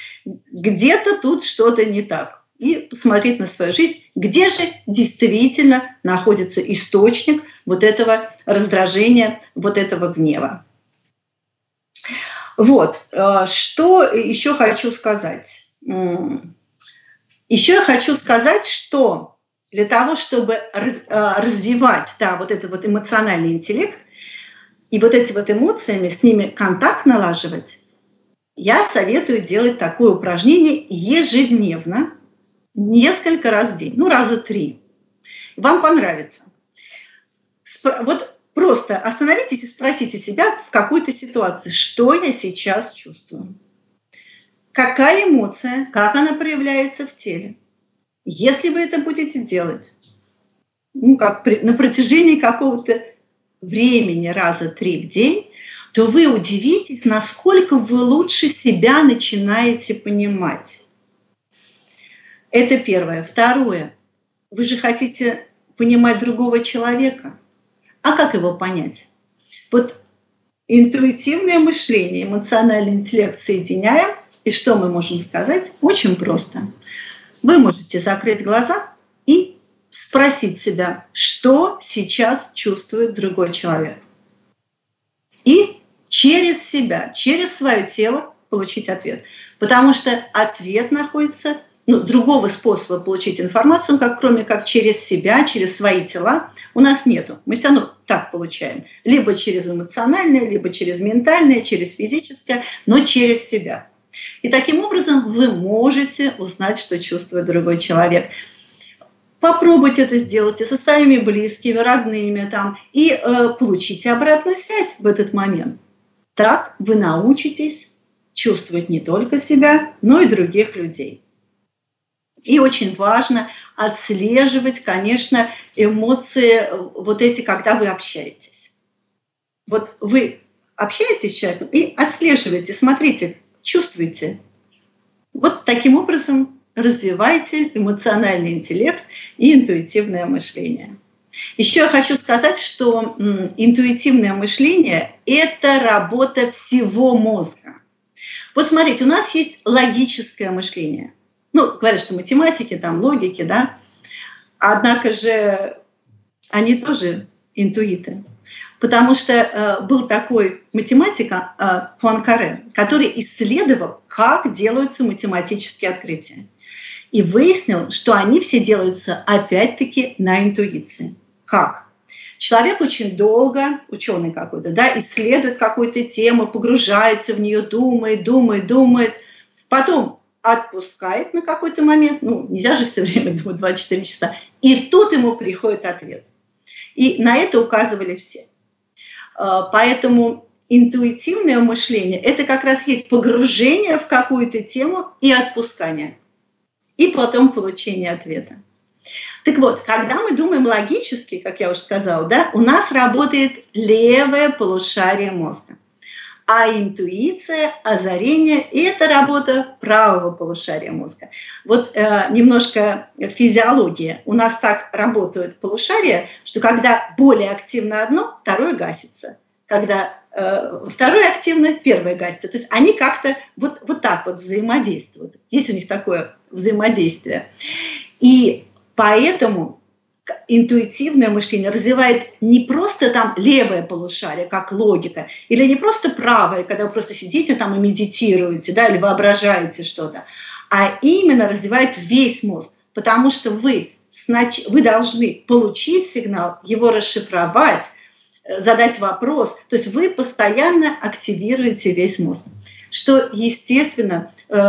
где-то тут что-то не так. И посмотреть на свою жизнь, где же действительно находится источник вот этого раздражения, вот этого гнева. Вот, что еще хочу сказать. Еще я хочу сказать, что для того, чтобы развивать, да, вот этот вот эмоциональный интеллект и вот эти вот эмоциями, с ними контакт налаживать, я советую делать такое упражнение ежедневно, несколько раз в день, ну, раза три. Вам понравится. Вот просто остановитесь и спросите себя в какой-то ситуации, что я сейчас чувствую. Какая эмоция, как она проявляется в теле. Если вы это будете делать, ну, как при, на протяжении какого-то времени, раза три в день, то вы удивитесь, насколько вы лучше себя начинаете понимать. Это первое. Второе. Вы же хотите понимать другого человека. А как его понять? Вот интуитивное мышление, эмоциональный интеллект соединяем. И что мы можем сказать? Очень просто. Вы можете закрыть глаза и спросить себя, что сейчас чувствует другой человек. И через себя, через свое тело получить ответ. Потому что ответ находится, ну, другого способа получить информацию, как, кроме как через себя, через свои тела, у нас нету. Мы все равно так получаем. Либо через эмоциональное, либо через ментальное, через физическое, но через себя. И таким образом вы можете узнать, что чувствует другой человек. Попробуйте это сделать и со своими близкими, родными, там, и э, получите обратную связь в этот момент. Так вы научитесь чувствовать не только себя, но и других людей. И очень важно отслеживать, конечно, эмоции вот эти, когда вы общаетесь. Вот вы общаетесь с человеком и отслеживаете, смотрите, чувствуйте. Вот таким образом развивайте эмоциональный интеллект и интуитивное мышление. Еще я хочу сказать, что м, интуитивное мышление – это работа всего мозга. Вот смотрите, у нас есть логическое мышление. Ну, говорят, что математики, там, логики, да. Однако же они тоже интуиты. Потому что э, был такой математик э, Пуанкаре, который исследовал, как делаются математические открытия. И выяснил, что они все делаются опять-таки на интуиции. Как? Человек очень долго, ученый какой-то, да, исследует какую-то тему, погружается в нее, думает, думает, думает. Потом отпускает на какой-то момент, ну, нельзя же все время думать двадцать четыре часа, и тут ему приходит ответ. И на это указывали все. Поэтому интуитивное мышление – это как раз есть погружение в какую-то тему и отпускание, и потом получение ответа. Так вот, когда мы думаем логически, как я уже сказала, да, у нас работает левое полушарие мозга, а интуиция, озарение – это работа правого полушария мозга. Вот э, немножко физиология. У нас так работают полушария, что когда более активно одно, второе гасится. Когда э, второе активно, первое гасится. То есть они как-то вот, вот так вот взаимодействуют. Есть у них такое взаимодействие. И поэтому интуитивное мышление развивает не просто там левое полушарие, как логика, или не просто правое, когда вы просто сидите там и медитируете, да, или воображаете что-то, а именно развивает весь мозг, потому что вы, снач... вы должны получить сигнал, его расшифровать, задать вопрос, то есть вы постоянно активируете весь мозг, что, естественно,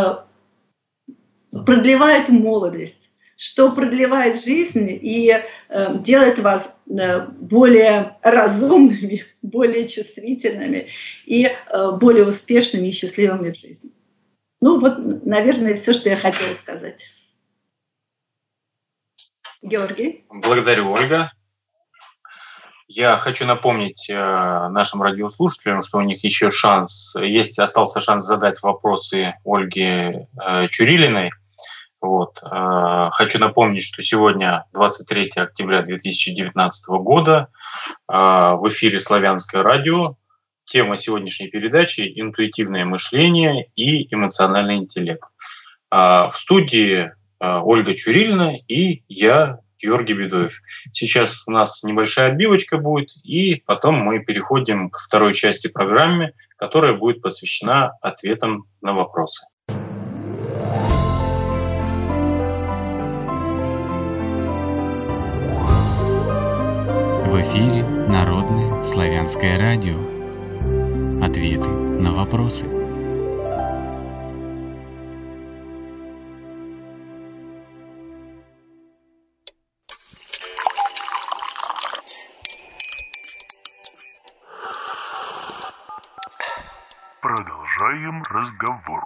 продлевает молодость, что продлевает жизнь и э, делает вас э, более разумными, более чувствительными и э, более успешными и счастливыми в жизни. Ну вот, наверное, все, что я хотела сказать. Георгий? Благодарю, Ольга. Я хочу напомнить э, нашим радиослушателям, что у них еще шанс, есть, остался шанс задать вопросы Ольге э, Чурилиной. Вот. Хочу напомнить, что сегодня, двадцать третьего октября две тысячи девятнадцатого года, в эфире «Славянское радио». Тема сегодняшней передачи – интуитивное мышление и эмоциональный интеллект. В студии Ольга Чурилина и я, Георгий Бедоев. Сейчас у нас небольшая отбивочка будет, и потом мы переходим к второй части программы, которая будет посвящена ответам на вопросы. В эфире Народное славянское радио. Ответы на вопросы. Продолжаем разговор.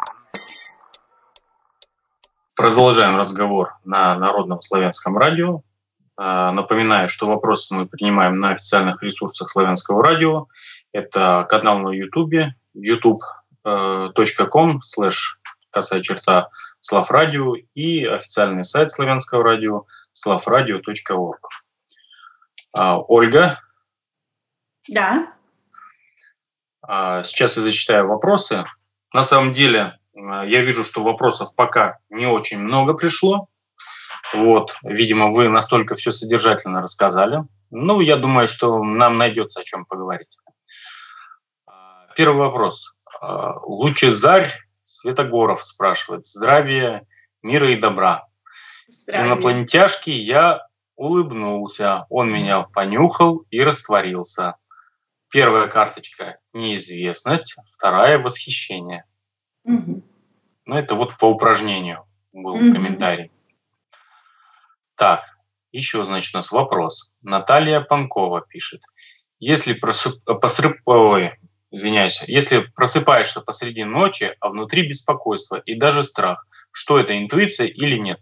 Продолжаем разговор на Народном славянском радио. Напоминаю, что вопросы мы принимаем на официальных ресурсах Славянского радио. Это канал на Ютубе, ютуб точка ком слэш косая черта славрадио и официальный сайт Славянского радио славрадио точка орг. Ольга? Да. Сейчас я зачитаю вопросы. На самом деле, я вижу, что вопросов пока не очень много пришло. Вот, видимо, вы настолько все содержательно рассказали. Ну, я думаю, что нам найдется о чем поговорить. Первый вопрос. Лучезарь Светогоров спрашивает. Здравия, мира и добра. Здравия. Инопланетяшке я улыбнулся. Он меня понюхал и растворился. Первая карточка – неизвестность, вторая – восхищение. Угу. Ну, это вот по упражнению был угу. комментарий. Так, еще, значит, у нас вопрос. Наталья Панкова пишет. Если, просып... посрып... Ой, извиняюсь, если просыпаешься посреди ночи, а внутри беспокойство и даже страх, что это, интуиция или нет?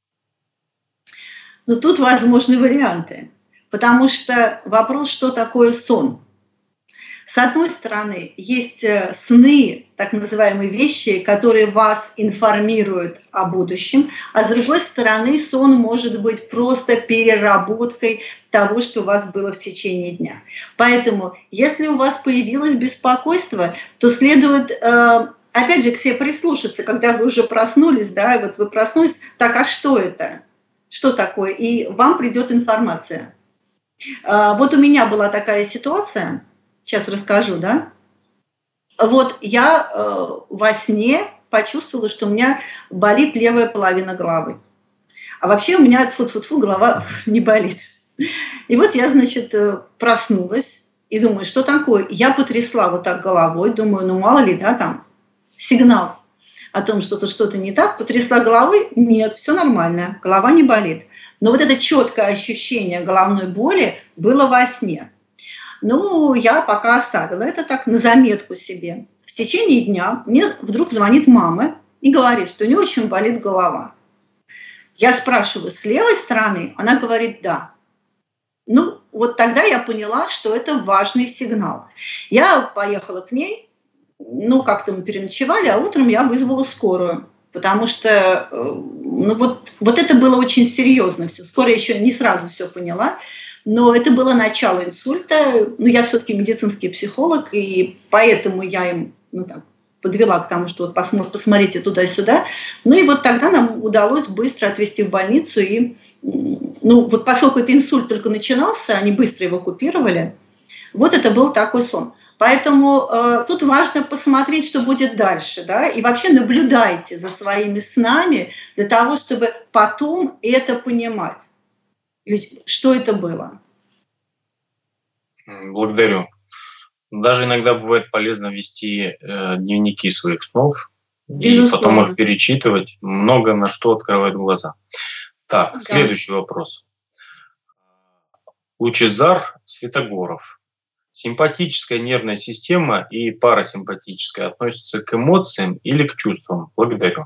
Ну, тут возможны варианты, потому что вопрос, что такое сон. С одной стороны, есть сны, так называемые вещи, которые вас информируют о будущем, а с другой стороны, сон может быть просто переработкой того, что у вас было в течение дня. Поэтому, если у вас появилось беспокойство, то следует, опять же, к себе прислушаться, когда вы уже проснулись, да, вот вы проснулись, так, а что это? Что такое? И вам придет информация. Вот у меня была такая ситуация. Сейчас расскажу, да? Вот я э, во сне почувствовала, что у меня болит левая половина головы. А вообще у меня тьфу-тьфу-тьфу голова не болит. И вот я, значит, проснулась и думаю, что такое? Я потрясла вот так головой, думаю, ну мало ли, да, там сигнал о том, что тут что-то не так. Потрясла головой, нет, все нормально, голова не болит. Но вот это четкое ощущение головной боли было во сне. Ну, я пока оставила это так на заметку себе. В течение дня мне вдруг звонит мама и говорит, что у нее очень болит голова. Я спрашиваю, с левой стороны? Она говорит, да. Ну, вот тогда я поняла, что это важный сигнал. Я поехала к ней, ну, как-то мы переночевали, а утром я вызвала скорую, потому что, ну, вот, вот это было очень серьезно все. Скорая еще не сразу все поняла, но это было начало инсульта. Ну, я все-таки медицинский психолог, и поэтому я им, ну, так, подвела к тому, что вот посмотрите туда-сюда. Ну, и вот тогда нам удалось быстро отвезти в больницу, и, ну, вот поскольку этот инсульт только начинался, они быстро его купировали. Вот это был такой сон. Поэтому э, тут важно посмотреть, что будет дальше, да, и вообще наблюдайте за своими снами для того, чтобы потом это понимать, что это было. Благодарю. Даже иногда бывает полезно вести э, дневники своих снов. Безусловно. И потом их перечитывать. Много на что открывает глаза. Так, да. Следующий вопрос. Лучезар Святогоров. Симпатическая нервная система и парасимпатическая относятся к эмоциям или к чувствам? Благодарю.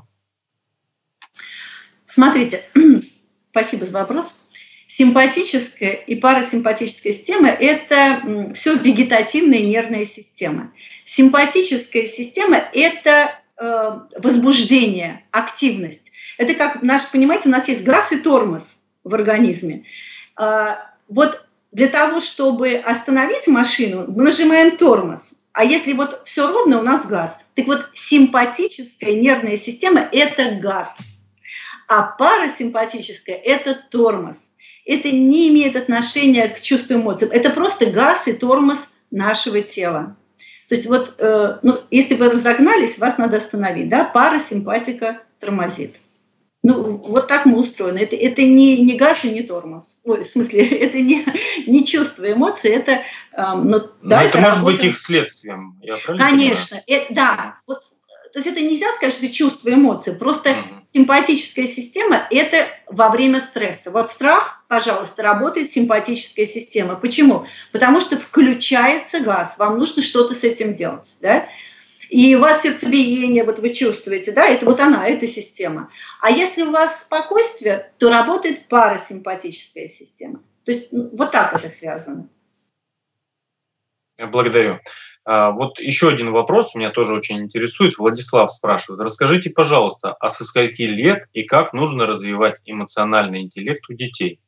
Смотрите, спасибо за вопрос. Симпатическая и парасимпатическая система – это все вегетативные нервные системы. Симпатическая система – это э, возбуждение, активность. Это как, наш, понимаете, у нас есть газ и тормоз в организме. Э, вот для того, чтобы остановить машину, мы нажимаем тормоз. А если вот все ровно, у нас газ. Так вот, симпатическая нервная система – это газ. А парасимпатическая – это тормоз. Это не имеет отношения к чувству эмоций. Это просто газ и тормоз нашего тела. То есть вот, э, ну, если вы разогнались, вас надо остановить. Да? Парасимпатика тормозит. Ну, вот так мы устроены. Это, это не, не газ и не тормоз. Ой, в смысле, это не, не чувство эмоций, это... Э, ну, Но да, это, это может работа... быть их следствием. Я правильно Конечно. Это, да. Вот, то есть это нельзя сказать, что это чувство эмоций. Просто угу. Симпатическая система – это во время стресса. Вот страх, пожалуйста, работает симпатическая система. Почему? Потому что включается газ. Вам нужно что-то с этим делать. Да? И у вас сердцебиение, вот вы чувствуете, да, это вот она, эта система. А если у вас спокойствие, то работает парасимпатическая система. То есть ну, вот так это связано. Благодарю. А, вот еще один вопрос меня тоже очень интересует. Владислав спрашивает. Расскажите, пожалуйста, а со скольки лет и как нужно развивать эмоциональный интеллект у детей?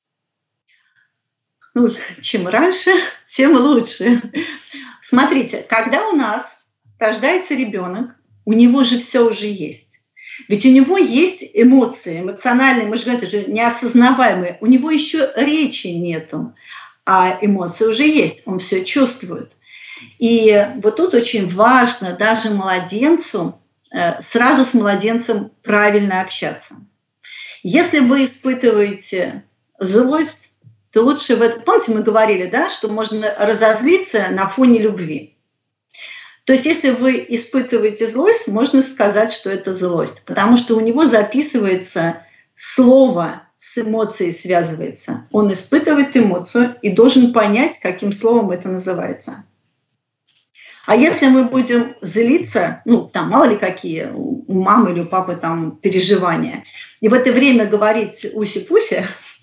Ну, чем раньше, тем лучше. Смотрите, когда у нас рождается ребенок, у него же все уже есть. Ведь у него есть эмоции, эмоциональные, мы же говорим, это же неосознаваемые. У него еще речи нету, а эмоции уже есть, он все чувствует. И вот тут очень важно даже младенцу, сразу с младенцем правильно общаться. Если вы испытываете злость, то лучше... В... Помните, мы говорили, да, что можно разозлиться на фоне любви. То есть если вы испытываете злость, можно сказать, что это злость, потому что у него записывается слово, с эмоцией связывается. Он испытывает эмоцию и должен понять, каким словом это называется. А если мы будем злиться, ну, там, мало ли какие, у мамы или у папы там переживания, и в это время говорить уси-пуси,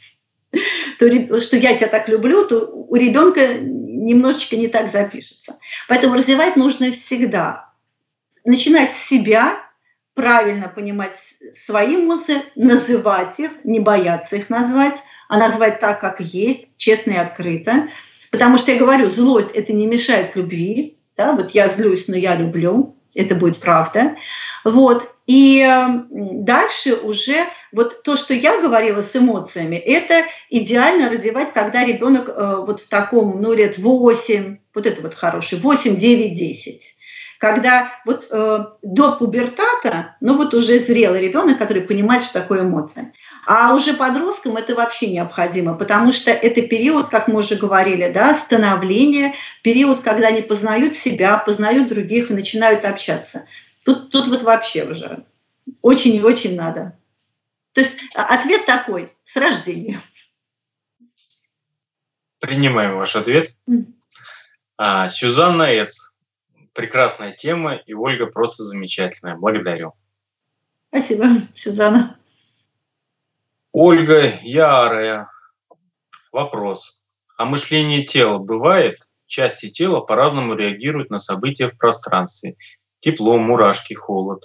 то, что я тебя так люблю, то у ребенка немножечко не так запишется. Поэтому развивать нужно всегда. Начинать с себя, правильно понимать свои эмоции, называть их, не бояться их назвать, а назвать так, как есть, честно и открыто. Потому что я говорю, злость – это не мешает любви. Да? Вот я злюсь, но я люблю. Это будет правда. Вот. И дальше уже вот то, что я говорила с эмоциями, это идеально развивать, когда ребенок вот в таком, ну, лет восемь, вот это вот хороший, восемь, девять, десять. Когда вот э, до пубертата, ну вот уже зрелый ребенок, который понимает, что такое эмоция. А уже подросткам это вообще необходимо, потому что это период, как мы уже говорили, да, становления, период, когда они познают себя, познают других и начинают общаться. Тут, тут вот вообще уже очень и очень надо. То есть ответ такой, с рождения. Принимаем ваш ответ. А, Сюзанна С. Прекрасная тема, и Ольга просто замечательная. Благодарю. Спасибо, Сюзанна. Ольга Ярая. Вопрос. А мышление тела бывает? Части тела по-разному реагируют на события в пространстве. Тепло, мурашки, холод.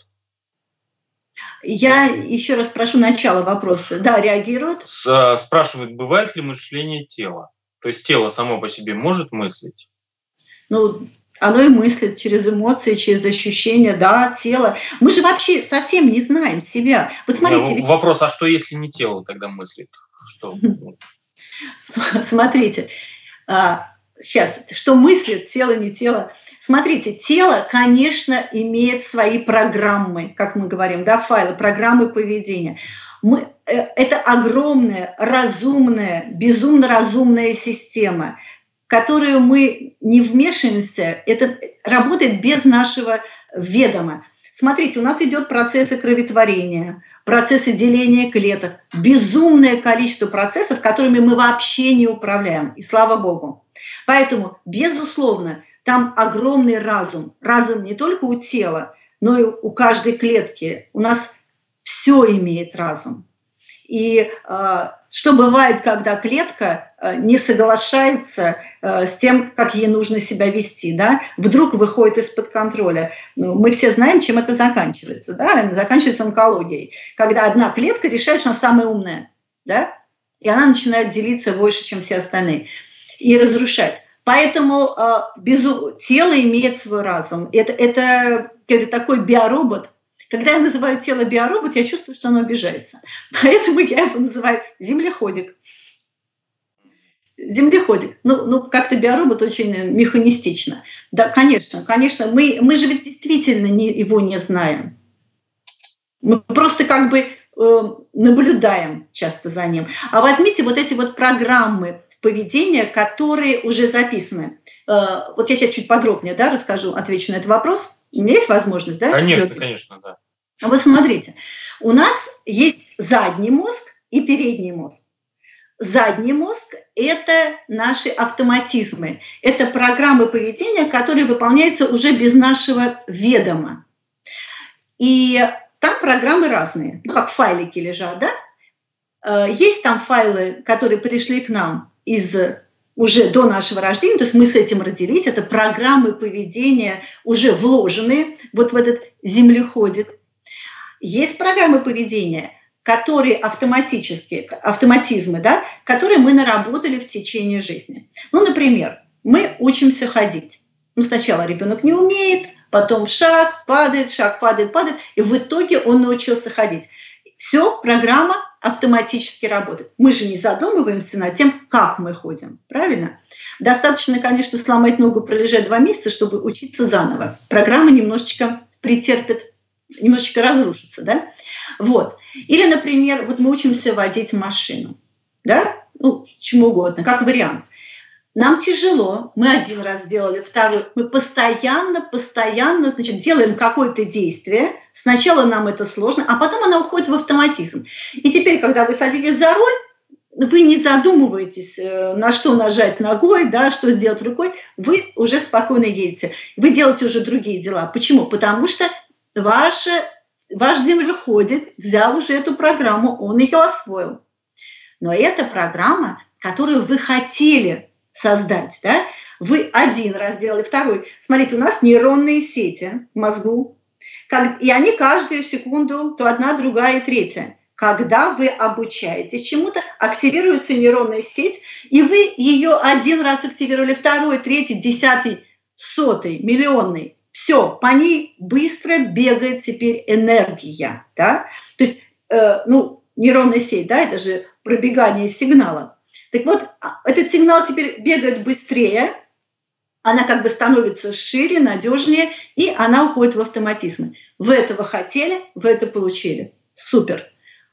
Я еще раз прошу начало вопроса. Да, реагируют? С, спрашивают, бывает ли мышление тела? То есть тело само по себе может мыслить? Ну, оно и мыслит через эмоции, через ощущения, да, тело. Мы же вообще совсем не знаем себя. Вот смотрите. Ведь... Вопрос, а что если не тело тогда мыслит? Что? Смотрите. Сейчас, что мыслит, тело, не тело. Смотрите, тело, конечно, имеет свои программы, как мы говорим, да, файлы, программы поведения. Мы, это огромная, разумная, безумно разумная система, в которую мы не вмешиваемся, это работает без нашего ведома. Смотрите, у нас идет процессы кроветворения, процессы деления клеток, безумное количество процессов, которыми мы вообще не управляем, и слава богу. Поэтому, безусловно, там огромный разум. Разум не только у тела, но и у каждой клетки. У нас все имеет разум. И э, что бывает, когда клетка э, не соглашается э, с тем, как ей нужно себя вести, да? Вдруг выходит из-под контроля. Ну, мы все знаем, чем это заканчивается. Да? Заканчивается онкологией. Когда одна клетка решает, что она самая умная. Да? И она начинает делиться больше, чем все остальные. И разрушать. Поэтому э, безу... тело имеет свой разум. Это, это, это такой биоробот. Когда я называю тело биоробот, я чувствую, что оно обижается. Поэтому я его называю землеходик. Землеходик. Ну, ну как-то биоробот очень механистично. Да, конечно, конечно. Мы, мы же ведь действительно не, его не знаем. Мы просто как бы э, наблюдаем часто за ним. А возьмите вот эти вот программы поведения, которые уже записаны. Э, вот я сейчас чуть подробнее, да, расскажу, отвечу на этот вопрос. У меня есть возможность, да? Конечно, конечно, да. Вот смотрите, у нас есть задний мозг и передний мозг. Задний мозг – это наши автоматизмы, это программы поведения, которые выполняются уже без нашего ведома. И там программы разные, как файлики лежат, да? Есть там файлы, которые пришли к нам из уже до нашего рождения, то есть мы с этим родились, это программы поведения уже вложенные вот в этот землеходик. Есть программы поведения, которые автоматически, автоматизмы, да, которые мы наработали в течение жизни. Ну, например, мы учимся ходить. Ну, сначала ребенок не умеет, потом шаг, падает, шаг, падает, падает, и в итоге он научился ходить. Все, программа автоматически работает. Мы же не задумываемся над тем, как мы ходим, правильно? Достаточно, конечно, сломать ногу, пролежать два месяца, чтобы учиться заново. Программа немножечко претерпит, немножечко разрушится, да? Вот. Или, например, вот мы учимся водить машину, да? Ну, чему угодно, как вариант. Нам тяжело, мы один раз сделали, второй. Мы постоянно, постоянно, значит, делаем какое-то действие. Сначала нам это сложно, а потом оно уходит в автоматизм. И теперь, когда вы садитесь за руль, вы не задумываетесь, на что нажать ногой, да, что сделать рукой, вы уже спокойно едете. Вы делаете уже другие дела. Почему? Потому что ваше, ваш землеходик взял уже эту программу, он ее освоил. Но это программа, которую вы хотели создать, да? Вы один раз делали, второй. Смотрите, у нас нейронные сети в мозгу, как, и они каждую секунду, то одна, другая и третья. Когда вы обучаетесь чему-то, активируется нейронная сеть, и вы ее один раз активировали, второй, третий, десятый, сотый, миллионный. Все, по ней быстро бегает теперь энергия. Да? То есть, э, ну, нейронная сеть, да, это же пробегание сигнала. Так вот, этот сигнал теперь бегает быстрее, она как бы становится шире, надежнее, и она уходит в автоматизм. Вы этого хотели, вы это получили. Супер.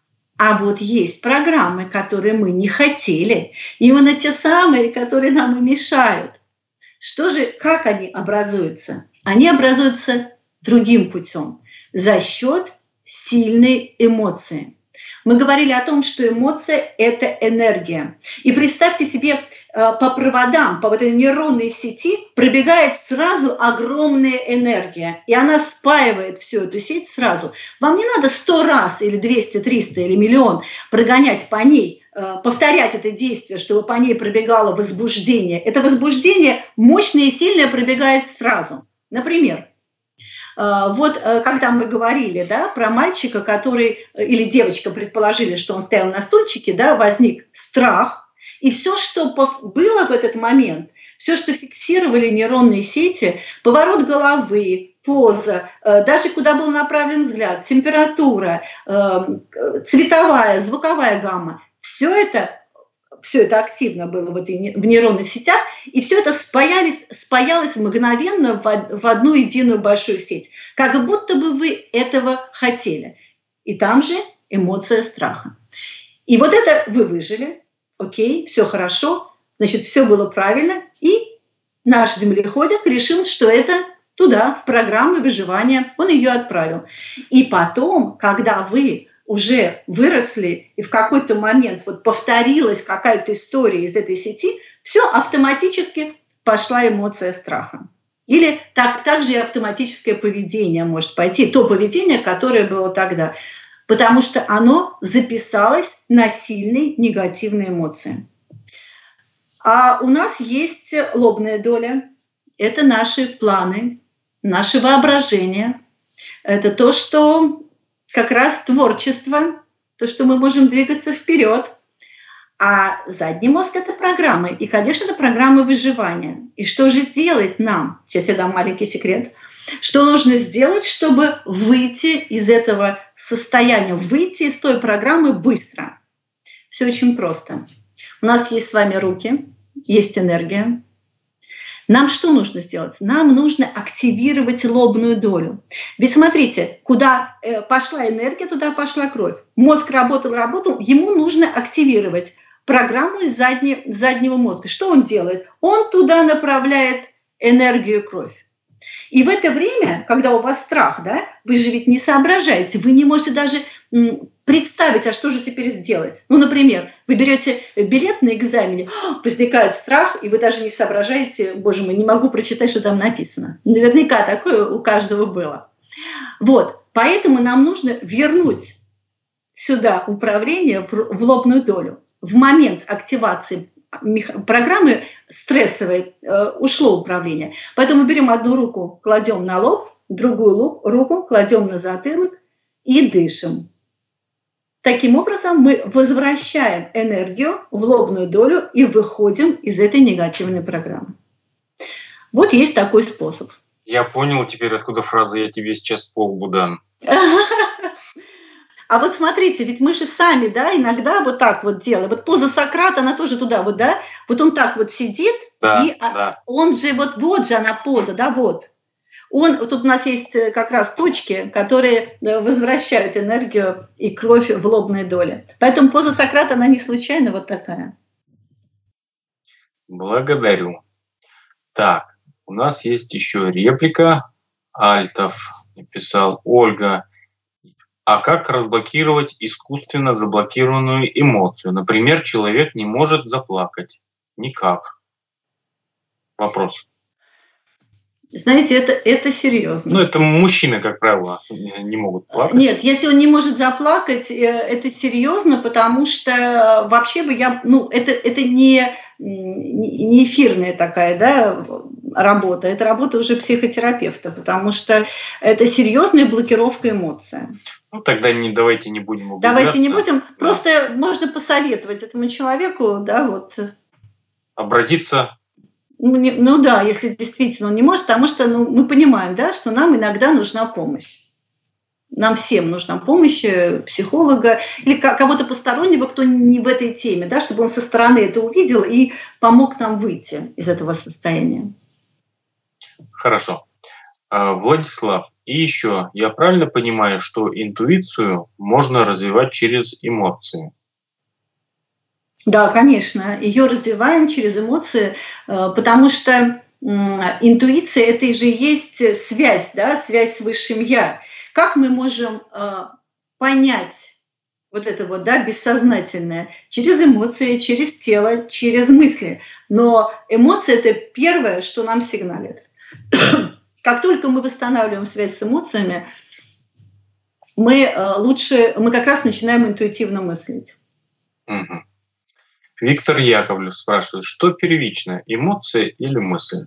А вот есть программы, которые мы не хотели, именно те самые, которые нам и мешают. Что же, как они образуются? Они образуются другим путем, за счет сильной эмоции. Мы говорили о том, что эмоция – это энергия. И представьте себе, по проводам, по вот этой нейронной сети пробегает сразу огромная энергия, и она спаивает всю эту сеть сразу. Вам не надо сто раз или двести, триста или миллион прогонять по ней, повторять это действие, чтобы по ней пробегало возбуждение. Это возбуждение мощное и сильное пробегает сразу. Например, вот когда мы говорили, да, про мальчика, который, или девочка, предположили, что он стоял на стульчике, да, возник страх, и все, что было в этот момент, все, что фиксировали нейронные сети, поворот головы, поза, даже куда был направлен взгляд, температура, цветовая, звуковая гамма, все это, все это активно было в, этой, в нейронных сетях, и все это спаялись, спаялось мгновенно в, в одну единую большую сеть, как будто бы вы этого хотели. И там же эмоция страха. И вот это вы выжили, окей, все хорошо, значит, все было правильно, и наш землеходик решил, что это туда, в программу выживания, он ее отправил. И потом, когда вы уже выросли, и в какой-то момент вот повторилась какая-то история из этой сети, все автоматически пошла эмоция страха. Или так, также и автоматическое поведение может пойти, то поведение, которое было тогда, потому что оно записалось на сильные негативные эмоции. А у нас есть лобная доля, это наши планы, наше воображение, это то, что как раз творчество, то, что мы можем двигаться вперед. А задний мозг – это программы. И, конечно, это программы выживания. И что же делать нам? Сейчас я дам маленький секрет. Что нужно сделать, чтобы выйти из этого состояния, выйти из той программы быстро? Все очень просто. У нас есть с вами руки, есть энергия. Нам что нужно сделать? Нам нужно активировать лобную долю. Ведь смотрите, куда пошла энергия, туда пошла кровь. Мозг работал, работал, ему нужно активировать программу из заднего, заднего мозга. Что он делает? Он туда направляет энергию, кровь. И в это время, когда у вас страх, да, вы же ведь не соображаете, вы не можете даже представить, а что же теперь сделать. Ну, например, вы берете билет на экзамене, возникает страх, и вы даже не соображаете, боже мой, не могу прочитать, что там написано. Наверняка такое у каждого было. Вот, поэтому нам нужно вернуть сюда управление в лобную долю. В момент активации программы стрессовой э, ушло управление. Поэтому мы берем одну руку, кладем на лоб, другую руку кладем на затылок и дышим. Таким образом мы возвращаем энергию в лобную долю и выходим из этой негативной программы. Вот есть такой способ. Я понял теперь, откуда фраза «я тебе сейчас по лбу дам». А вот смотрите, ведь мы же сами, да, иногда вот так вот делаем. Вот поза Сократа, она тоже туда вот, да, вот он так вот сидит, да, и да. он же, вот, вот же она поза, да, вот. Он, тут у нас есть как раз точки, которые возвращают энергию и кровь в лобные доли. Поэтому поза Сократа, она не случайно вот такая. Благодарю. Так, у нас есть еще реплика. Альтов написал: Ольга, а как разблокировать искусственно заблокированную эмоцию? Например, человек не может заплакать. Никак. Вопрос. Знаете, это, это серьезно. Ну, это мужчины, как правило, не могут плакать. Нет, если он не может заплакать, это серьезно, потому что вообще бы я... Ну, это, это не, не эфирная такая, да, работа. Это работа уже психотерапевта, потому что это серьезная блокировка эмоций. Ну, тогда не, давайте не будем углубляться. Давайте не будем. Да. Просто можно посоветовать этому человеку, да, вот... Обратиться... Ну, не, ну да, если действительно он не может, потому что ну, мы понимаем, да, что нам иногда нужна помощь. Нам всем нужна помощь психолога или кого-то постороннего, кто не в этой теме, да, чтобы он со стороны это увидел и помог нам выйти из этого состояния. Хорошо. Владислав, и еще, я правильно понимаю, что интуицию можно развивать через эмоции? Да, конечно, ее развиваем через эмоции, потому что интуиция – это же есть связь, да, связь с высшим «я». Как мы можем понять вот это вот, да, бессознательное, через эмоции, через тело, через мысли. Но эмоции – это первое, что нам сигналит. Как только мы восстанавливаем связь с эмоциями, мы лучше, мы как раз начинаем интуитивно мыслить. Угу. Виктор Яковлев спрашивает, что первично, эмоции или мысль?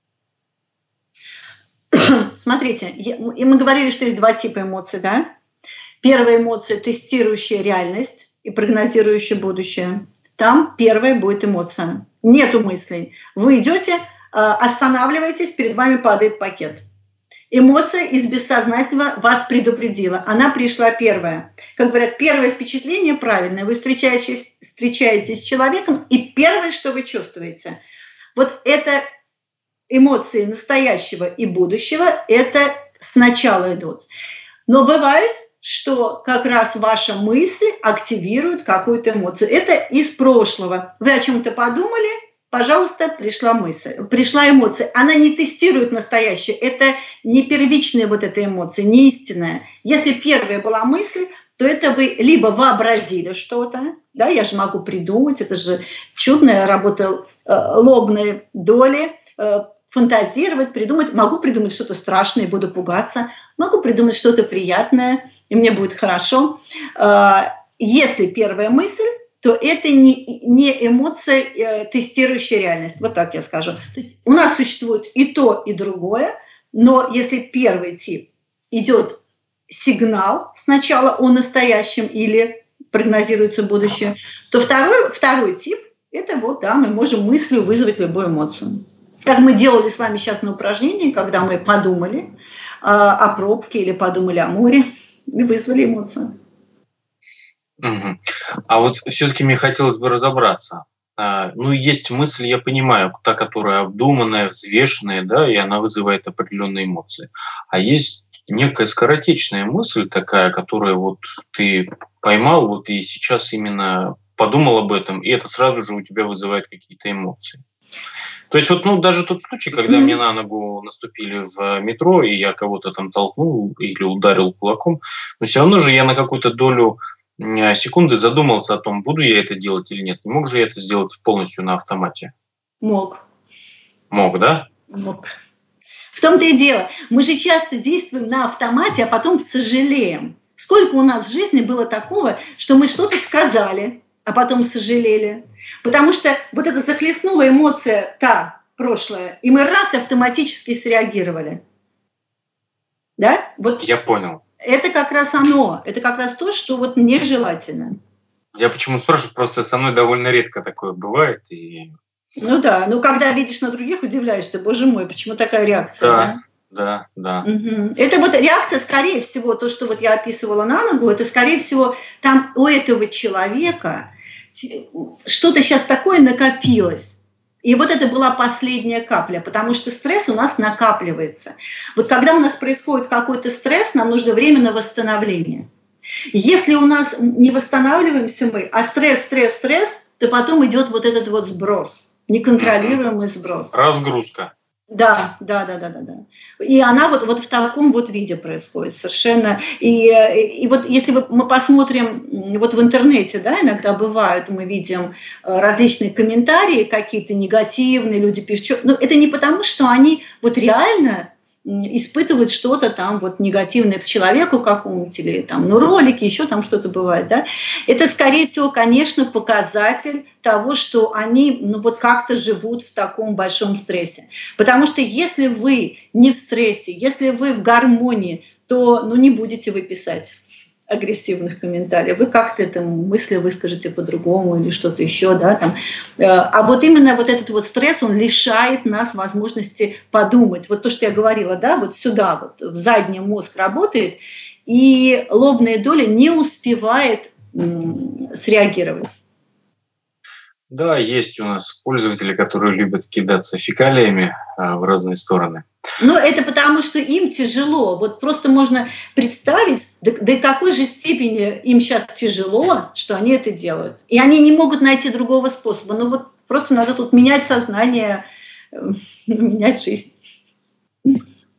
Смотрите, и мы говорили, что есть два типа эмоций, да? Первая эмоция – тестирующая реальность и прогнозирующая будущее. Там первая будет эмоция. Нету мыслей. Вы идете, останавливаетесь, перед вами падает пакет. Эмоция из бессознательного вас предупредила. Она пришла первая. Как говорят, первое впечатление правильное. Вы встречаетесь, встречаетесь с человеком, и первое, что вы чувствуете. Вот это эмоции настоящего и будущего, это сначала идут. Но бывает, что как раз ваша мысль активирует какую-то эмоцию. Это из прошлого. Вы о чем-то подумали, пожалуйста, пришла мысль, пришла эмоция. Она не тестирует настоящее. Это не первичная вот эта эмоция, не истинная. Если первая была мысль, то это вы либо вообразили что-то, да, я же могу придумать, это же чудная работа э, лобной доли, э, фантазировать, придумать. Могу придумать что-то страшное и буду пугаться. Могу придумать что-то приятное, и мне будет хорошо. Если первая мысль, то это не, не эмоция, э, тестирующая реальность. Вот так я скажу. То есть у нас существует и то, и другое, но если первый тип идет сигнал сначала о настоящем или прогнозируется будущее, то второй, второй тип – это вот, да, мы можем мыслью вызвать любую эмоцию. Как мы делали с вами сейчас на упражнении, когда мы подумали э, о пробке или подумали о море, и вызвали эмоцию. Угу. А вот все-таки мне хотелось бы разобраться. А, ну, есть мысль, я понимаю, та, которая обдуманная, взвешенная, да, и она вызывает определенные эмоции. А есть некая скоротечная мысль такая, которую вот ты поймал, вот и сейчас именно подумал об этом, и это сразу же у тебя вызывает какие-то эмоции. То есть вот, ну, даже тот случай, когда mm-hmm. мне на ногу наступили в метро, и я кого-то там толкнул или ударил кулаком, но все равно же я на какую-то долю секунды задумался о том, буду я это делать или нет. Не мог же я это сделать полностью на автомате? Мог. Мог, да? Мог. В том-то и дело. Мы же часто действуем на автомате, а потом сожалеем. Сколько у нас в жизни было такого, что мы что-то сказали, а потом сожалели. Потому что вот это захлестнула эмоция та, прошлая, и мы раз автоматически среагировали. Да? Вот я понял. Это как раз оно. Это как раз то, что вот нежелательно. Я почему спрашиваю, просто со мной довольно редко такое бывает. И... Ну да, ну когда видишь на других, удивляешься, боже мой, почему такая реакция? Да, да, да. да. Угу. Это вот реакция, скорее всего, то, что вот я описывала на ногу, это, скорее всего, там у этого человека что-то сейчас такое накопилось. И вот это была последняя капля, потому что стресс у нас накапливается. Вот когда у нас происходит какой-то стресс, нам нужно время на восстановление. Если у нас не восстанавливаемся мы, а стресс, стресс, стресс, то потом идет вот этот вот сброс, неконтролируемый сброс. Разгрузка. Да, да, да, да, да, да. И она вот, вот в таком вот виде происходит совершенно. И, и вот если мы посмотрим вот в интернете, да, иногда бывают, мы видим различные комментарии, какие-то негативные, люди пишут, но это не потому, что они вот реально испытывают что-то там вот негативное к человеку какому-нибудь, или там, ну, ролики, еще там что-то бывает, да. Это, скорее всего, конечно, показатель того, что они, ну, вот как-то живут в таком большом стрессе. Потому что если вы не в стрессе, если вы в гармонии, то, ну, не будете вы писать агрессивных комментариев, вы как-то это мысли выскажете по-другому или что-то еще, да, там. А вот именно вот этот вот стресс, он лишает нас возможности подумать. Вот то, что я говорила, да, вот сюда, вот в задний мозг работает, и лобная доля не успевает м- среагировать. Да, есть у нас пользователи, которые любят кидаться фекалиями а, в разные стороны. Ну, это потому, что им тяжело. Вот просто можно представить, до, до какой же степени им сейчас тяжело, что они это делают. И они не могут найти другого способа. Ну, вот просто надо тут менять сознание, менять жизнь.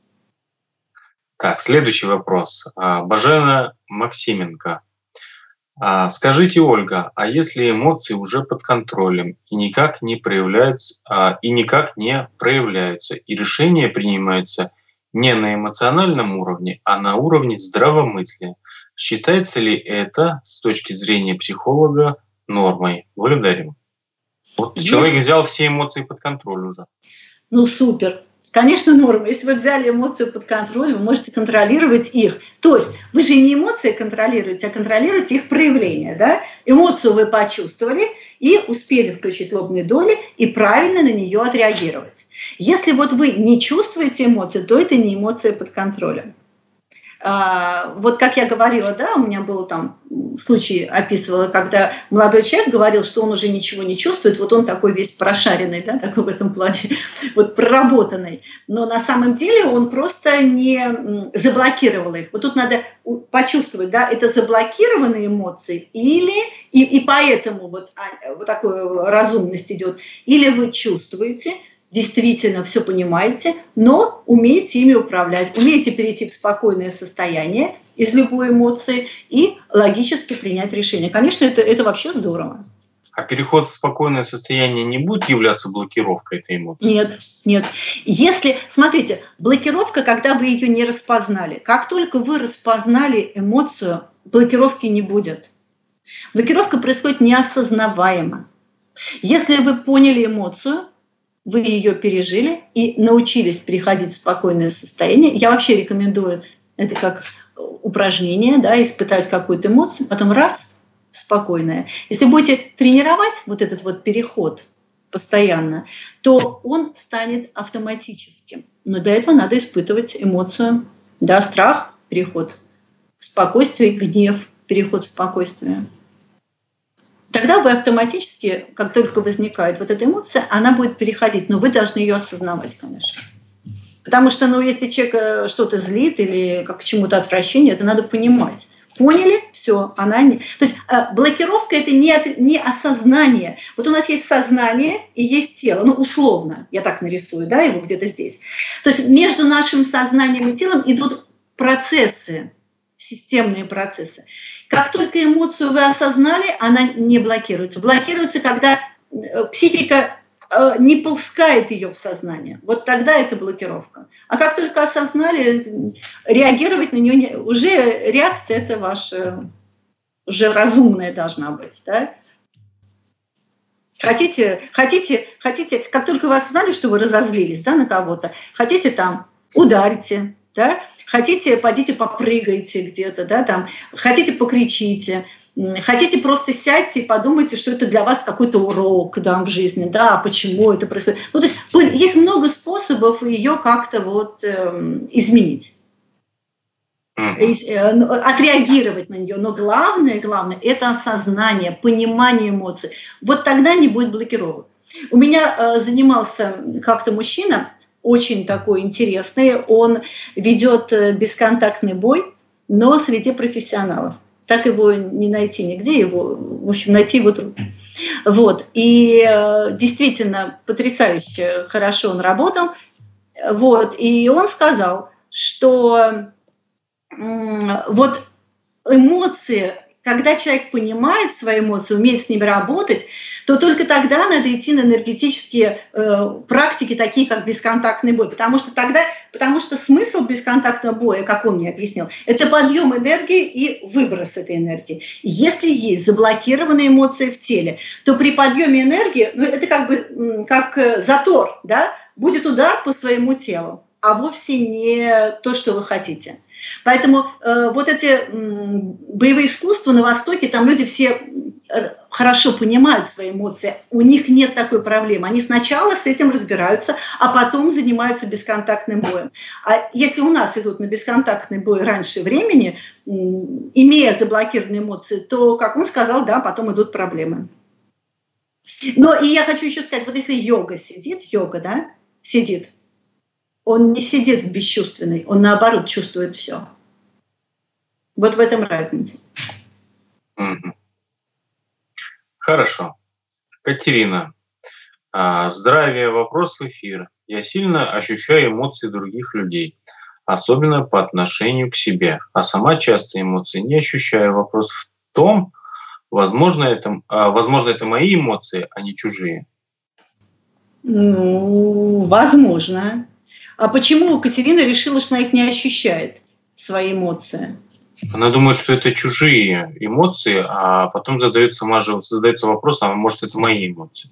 Так, следующий вопрос. Бажена Максименко. А, скажите, Ольга, а если эмоции уже под контролем и никак не проявляются, а, и никак не проявляются, и решения принимаются не на эмоциональном уровне, а на уровне здравомыслия, считается ли это с точки зрения психолога нормой? Благодарю. Вот Есть. человек взял все эмоции под контроль уже. Ну, супер. Конечно, норма. Если вы взяли эмоцию под контроль, вы можете контролировать их. То есть вы же не эмоции контролируете, а контролируете их проявление. Да? Эмоцию вы почувствовали и успели включить лобные доли и правильно на нее отреагировать. Если вот вы не чувствуете эмоции, то это не эмоция под контролем. А, вот как я говорила, да, у меня был там случай, описывала, когда молодой человек говорил, что он уже ничего не чувствует, вот он такой весь прошаренный, да, такой в этом плане, вот проработанный, но на самом деле он просто не заблокировал их. Вот тут надо почувствовать, да, это заблокированные эмоции или, и, и поэтому вот, вот такая разумность идет, или вы чувствуете, действительно все понимаете, но умеете ими управлять, умеете перейти в спокойное состояние из любой эмоции и логически принять решение. Конечно, это, это вообще здорово. А переход в спокойное состояние не будет являться блокировкой этой эмоции? Нет, нет. Если, смотрите, блокировка, когда вы ее не распознали. Как только вы распознали эмоцию, блокировки не будет. Блокировка происходит неосознаваемо. Если вы поняли эмоцию, вы ее пережили и научились переходить в спокойное состояние. Я вообще рекомендую это как упражнение, да, испытать какую-то эмоцию, потом раз, спокойное. Если будете тренировать вот этот вот переход постоянно, то он станет автоматическим. Но для этого надо испытывать эмоцию, да, страх, переход в спокойствие, гнев, переход в спокойствие. Тогда вы автоматически, как только возникает вот эта эмоция, она будет переходить, но вы должны ее осознавать, конечно. Потому что, ну, если человек что-то злит или как к чему-то отвращение, это надо понимать. Поняли? Все, она не... То есть блокировка – это не, от... не осознание. Вот у нас есть сознание и есть тело, ну, условно, я так нарисую, да, его где-то здесь. То есть между нашим сознанием и телом идут процессы, системные процессы. Как только эмоцию вы осознали, она не блокируется. Блокируется, когда психика не пускает ее в сознание. Вот тогда это блокировка. А как только осознали, реагировать на нее, уже реакция это ваша, уже разумная должна быть. Да? Хотите, хотите, хотите, как только вы осознали, что вы разозлились, да, на кого-то, хотите там, ударьте, да? Хотите, пойдите попрыгайте где-то, да, там, хотите, покричите, хотите, просто сядьте и подумайте, что это для вас какой-то урок, да, в жизни, да, почему это происходит. Ну, то есть есть много способов ее как-то вот э, изменить, отреагировать на нее. Но главное, главное, это осознание, понимание эмоций. Вот тогда не будет блокировок. У меня э, занимался как-то мужчина, очень такой интересный, он ведет бесконтактный бой, но среди профессионалов. Так его не найти нигде, его, в общем, найти его трудно. Вот. И э, действительно потрясающе хорошо он работал. Вот. И он сказал, что э, вот эмоции, когда человек понимает свои эмоции, умеет с ними работать, то только тогда надо идти на энергетические э, практики, такие как бесконтактный бой. Потому что тогда, потому что смысл бесконтактного боя, как он мне объяснил, это подъем энергии и выброс этой энергии. Если есть заблокированные эмоции в теле, то при подъеме энергии, ну, это как бы как затор, да, будет удар по своему телу, а вовсе не то, что вы хотите. Поэтому э, вот эти э, боевые искусства на Востоке, там люди все хорошо понимают свои эмоции, у них нет такой проблемы. Они сначала с этим разбираются, а потом занимаются бесконтактным боем. А если у нас идут на бесконтактный бой раньше времени, э, имея заблокированные эмоции, то, как он сказал, да, потом идут проблемы. Но и я хочу еще сказать, вот если йога сидит, йога, да, сидит, он не сидит в бесчувственной, он наоборот чувствует все. Вот в этом разница. Mm-hmm. Хорошо. Катерина, а, здравия, вопрос в эфир. Я сильно ощущаю эмоции других людей, особенно по отношению к себе, а сама часто эмоции не ощущаю. Вопрос в том, Возможно, это, возможно, это мои эмоции, а не чужие. Ну, возможно. А почему Катерина решила, что она их не ощущает, свои эмоции? Она думает, что это чужие эмоции, а потом задает сама же, задается вопрос, а может, это мои эмоции?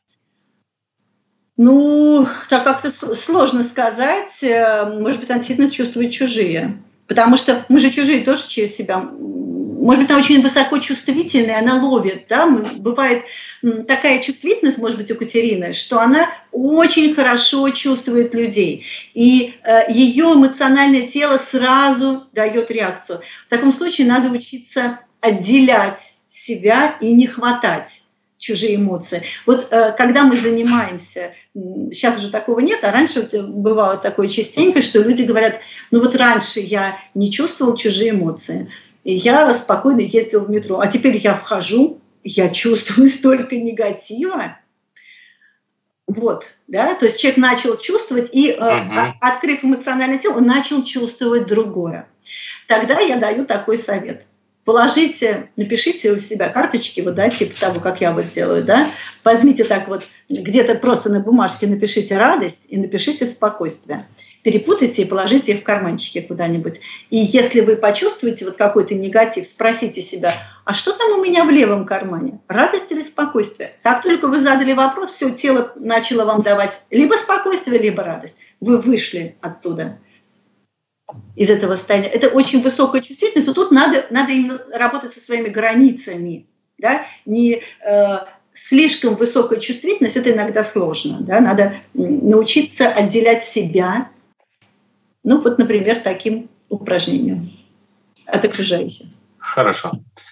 Ну, так как-то сложно сказать. Может быть, она действительно чувствует чужие. Потому что мы же чужие тоже через себя. Может быть, она очень высоко чувствительная, она ловит. Да? Бывает такая чувствительность, может быть, у Катерины, что она очень хорошо чувствует людей. И э, ее эмоциональное тело сразу дает реакцию. В таком случае надо учиться отделять себя и не хватать чужие эмоции. Вот э, когда мы занимаемся, сейчас уже такого нет, а раньше бывало такое частенько, что люди говорят, ну вот раньше я не чувствовал чужие эмоции, и я спокойно ездил в метро, а теперь я вхожу, я чувствую столько негатива. Вот, да, то есть человек начал чувствовать, и, э, uh-huh. открыв эмоциональное тело, он начал чувствовать другое. Тогда я даю такой совет. Положите, напишите у себя карточки, вот, да, типа того, как я вот делаю, да, возьмите так вот, где-то просто на бумажке напишите радость и напишите спокойствие. Перепутайте и положите их в карманчике куда-нибудь. И если вы почувствуете вот какой-то негатив, спросите себя, а что там у меня в левом кармане? Радость или спокойствие? Как только вы задали вопрос, все, тело начало вам давать либо спокойствие, либо радость. Вы вышли оттуда. Из этого состояния. Это очень высокая чувствительность, но тут надо, надо именно работать со своими границами. Да? Не э, слишком высокая чувствительность, это иногда сложно. Да? Надо научиться отделять себя, ну вот, например, таким упражнением от окружающих. Хорошо.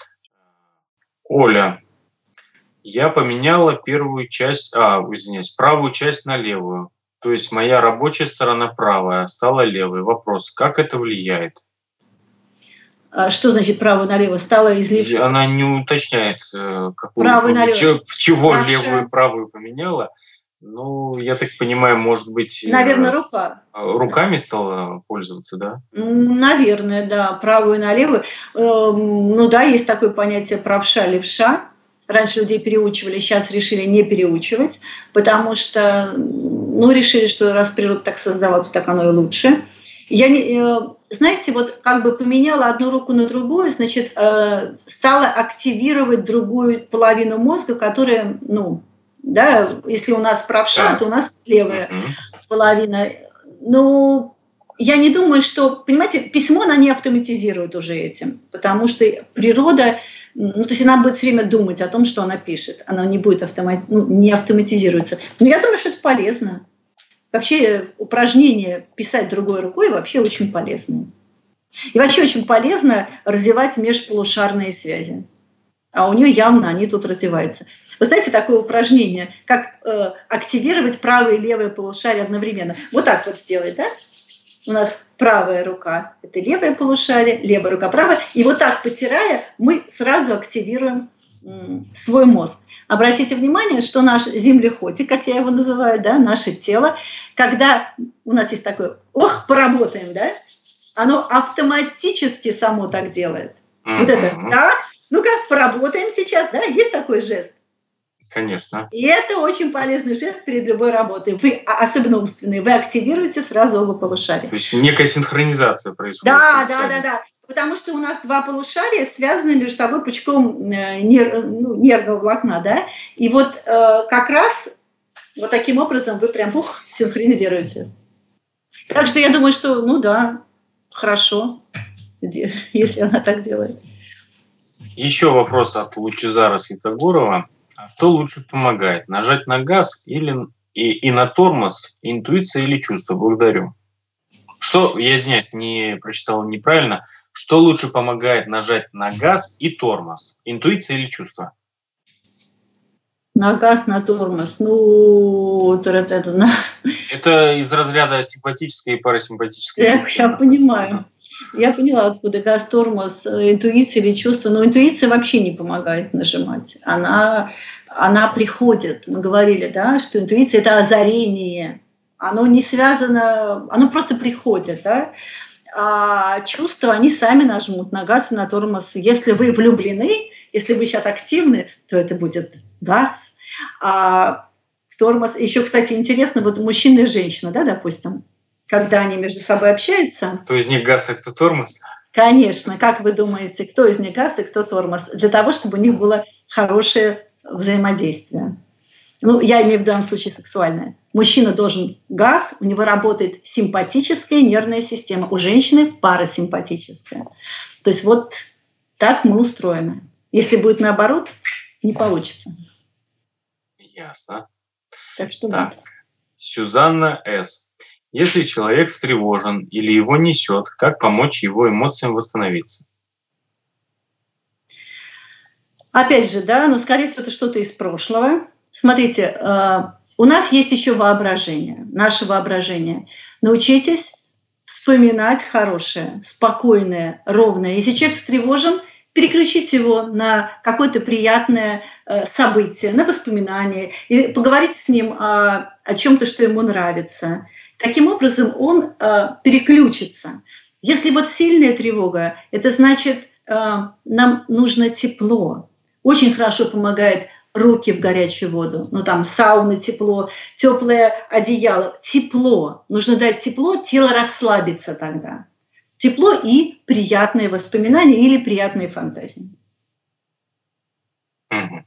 Оля, я поменяла первую часть, а, извиняюсь, правую часть на левую. То есть моя рабочая сторона правая стала левой. Вопрос, как это влияет? А что значит правую налево? Стала из левой? Она не уточняет, какую, правую налево. Чего, чего Хорошо. Левую и правую поменяла. Ну, я так понимаю, может быть... Наверное, рука. Руками стала пользоваться, да? Наверное, да. Правую налево. Ну да, есть такое понятие правша, левша. Раньше людей переучивали, сейчас решили не переучивать, потому что, ну, решили, что раз природа так создала, то так оно и лучше. Я не, знаете, вот как бы поменяла одну руку на другую, значит, стала активировать другую половину мозга, которая, ну, да, если у нас правша, да. то у нас левая mm-hmm. половина. Ну, я не думаю, что, понимаете, письмо она не автоматизирует уже этим, потому что природа... Ну, то есть она будет все время думать о том, что она пишет. Она не будет автомат... ну, не автоматизируется. Но я думаю, что это полезно. Вообще упражнение писать другой рукой вообще очень полезное. И вообще очень полезно развивать межполушарные связи. А у нее явно они тут развиваются. Вы знаете, такое упражнение, как э, активировать правое и левое полушарие одновременно. Вот так вот сделать, да? У нас правая рука – это левое полушарие, левая рука – правая. И вот так, потирая, мы сразу активируем м, свой мозг. Обратите внимание, что наш землеходик, как я его называю, да, наше тело, когда у нас есть такое «ох, поработаем», да, оно автоматически само так делает. Mm-hmm. Вот это «так, ну-ка, поработаем сейчас», да, есть такой жест. Конечно. И это очень полезный жест перед любой работой. Вы, особенно умственные, вы активируете сразу оба полушария. То есть некая синхронизация происходит. Да, да, да, да. Потому что у нас два полушария связаны между собой пучком нер, ну, нервного волокна, да. И вот э, как раз вот таким образом вы прям ух, синхронизируете. Так что я думаю, что, ну да, хорошо, если она так делает. Еще вопрос от Лучезара Святогорова. Что лучше помогает? Нажать на газ или и, и на тормоз, интуиция или чувство? Благодарю. Что, я извиняюсь, не прочитал неправильно. Что лучше помогает нажать на газ и тормоз? Интуиция или чувство? На газ, на тормоз. Ну, это, это, это из разряда симпатической и парасимпатической. Я, я понимаю. Я поняла, откуда газ, тормоз, интуиция или чувство. Но интуиция вообще не помогает нажимать. Она, она приходит. Мы говорили, да, что интуиция – это озарение. Оно не связано, оно просто приходит. Да? а чувства, они сами нажмут на газ и на тормоз. Если вы влюблены, если вы сейчас активны, то это будет газ, а тормоз. Еще, кстати, интересно, вот мужчина и женщина, да, допустим, когда они между собой общаются. Кто из них газ, а кто тормоз? Конечно. Как вы думаете, кто из них газ и кто тормоз? Для того, чтобы у них было хорошее взаимодействие. Ну, я имею в данном случае сексуальное. Мужчина должен газ, у него работает симпатическая нервная система, у женщины парасимпатическая. То есть вот так мы устроены. Если будет наоборот, не получится. Ясно. Так что так. вот. Сюзанна С. Если человек встревожен или его несет, как помочь его эмоциям восстановиться? Опять же, да, но скорее всего это что-то из прошлого. Смотрите, э, у нас есть еще воображение, наше воображение. Научитесь вспоминать хорошее, спокойное, ровное. Если человек встревожен, переключить его на какое-то приятное э, событие, на воспоминание, и поговорить с ним о, о чем-то, что ему нравится. Таким образом он э, переключится. Если вот сильная тревога, это значит, э, нам нужно тепло. Очень хорошо помогает руки в горячую воду. Ну там сауна, тепло, теплое одеяло. Тепло. Нужно дать тепло, тело расслабится тогда. Тепло и приятные воспоминания или приятные фантазии. Угу.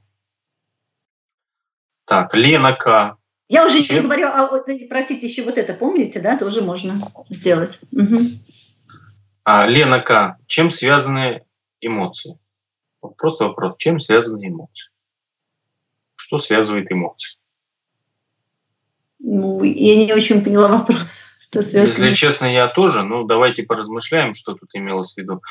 Так, Лена К. Я уже еще не говорю, а вот, простите, еще вот это помните, да, тоже можно сделать. Угу. А, Лена К. Чем связаны эмоции? Вот просто вопрос, чем связаны эмоции? Что связывает эмоции? Ну, я не очень поняла вопрос. Что связано? Если честно, я тоже. Ну, давайте поразмышляем, что тут имелось в виду.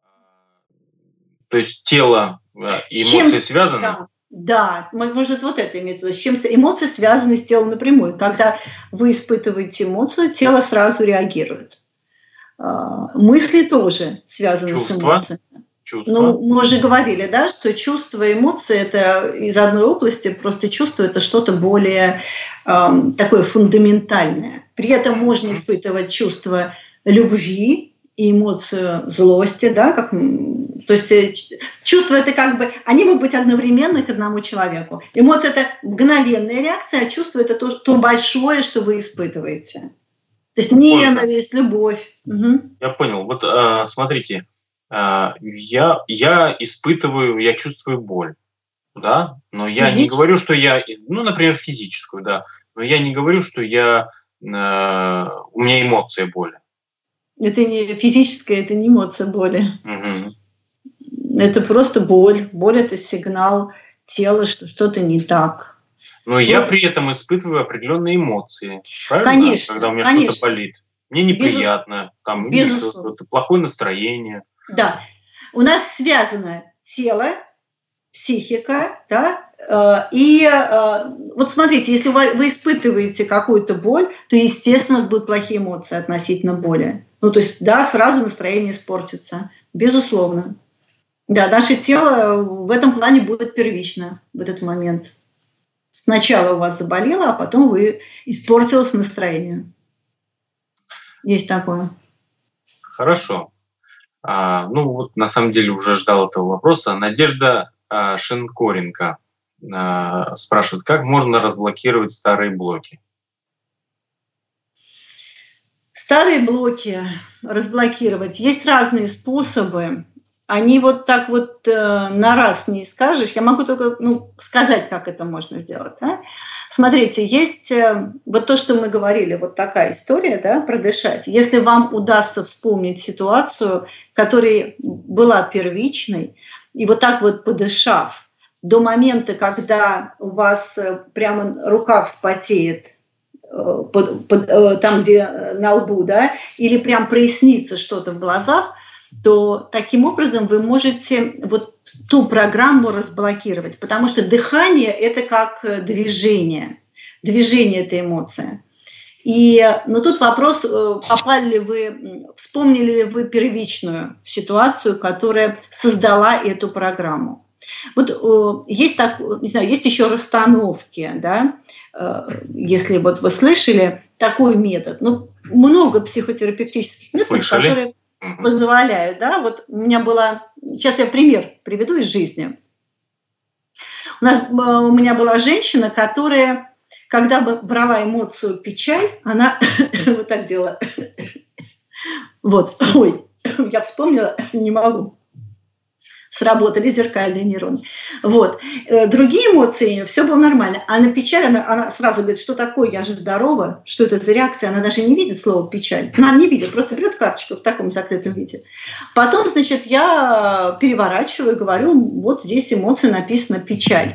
То есть тело и эмоции чем... связаны? Да. Да, может вот это имеется в виду. С чем эмоции связаны с телом напрямую. Когда вы испытываете эмоцию, тело сразу реагирует. Мысли тоже связаны Чувства. с эмоциями. Чувства. Ну, мы уже говорили, да, что чувства и эмоции – это из одной области, просто чувство – это что-то более э, такое фундаментальное. При этом можно испытывать чувство любви и эмоцию злости, да, как, то есть чувства – это как бы, они могут быть одновременно к одному человеку. Эмоция – это мгновенная реакция, а чувство – это то, то большое, что вы испытываете. То есть ненависть, любовь. Угу. Я понял. Вот э, смотрите, э, я, я испытываю, я чувствую боль, да, но я не говорю, что я, ну, например, физическую, да, но я не говорю, что я, э, у меня эмоция боли. Это не физическая, это не эмоция боли. Угу. Это просто боль. Боль – это сигнал тела, что что-то не так. Но вот. Я при этом испытываю определенные эмоции. Правильно? Конечно. Когда у меня конечно. что-то болит. Мне неприятно, там, или что-то, плохое настроение. Да. У нас связано тело, психика, да, и вот смотрите, если вы испытываете какую-то боль, то, естественно, у вас будут плохие эмоции относительно боли. Ну, то есть, да, сразу настроение испортится, безусловно. Да, наше тело в этом плане будет первично в этот момент. Сначала у вас заболело, а потом вы испортилось настроение. Есть такое. Хорошо. А, ну, вот на самом деле уже ждал этого вопроса. Надежда а, Шинкоренко а, спрашивает, как можно разблокировать старые блоки? Старые блоки разблокировать. Есть разные способы. Они вот так вот э, на раз не скажешь. Я могу только ну, сказать, как это можно сделать. Да? Смотрите, есть э, вот то, что мы говорили, вот такая история, да, продышать. Если вам удастся вспомнить ситуацию, которая была первичной, и вот так вот подышав, до момента, когда у вас э, прямо рука вспотеет, э, под, под, э, там, где на лбу, да, или прям прояснится что-то в глазах, то таким образом вы можете вот ту программу разблокировать, потому что дыхание – это как движение. Движение – это эмоция. И, но тут вопрос, попали ли вы, вспомнили ли вы первичную ситуацию, которая создала эту программу. Вот есть так, не знаю, есть еще расстановки, да, если вот вы слышали такой метод. Ну, много психотерапевтических методов, Слышали? которые позволяют, да. Вот у меня была, сейчас я пример приведу из жизни. У нас, у меня была женщина, которая, когда бы брала эмоцию печаль, она вот так делала. Вот, ой, я вспомнила, не могу. Сработали зеркальные нейроны. Вот. Другие эмоции, все было нормально. А на печаль она, она сразу говорит, что такое, я же здорова, что это за реакция. Она даже не видит слово печаль. Она не видит, просто берет карточку в таком закрытом виде. Потом, значит, я переворачиваю и говорю, вот здесь эмоция написана печаль.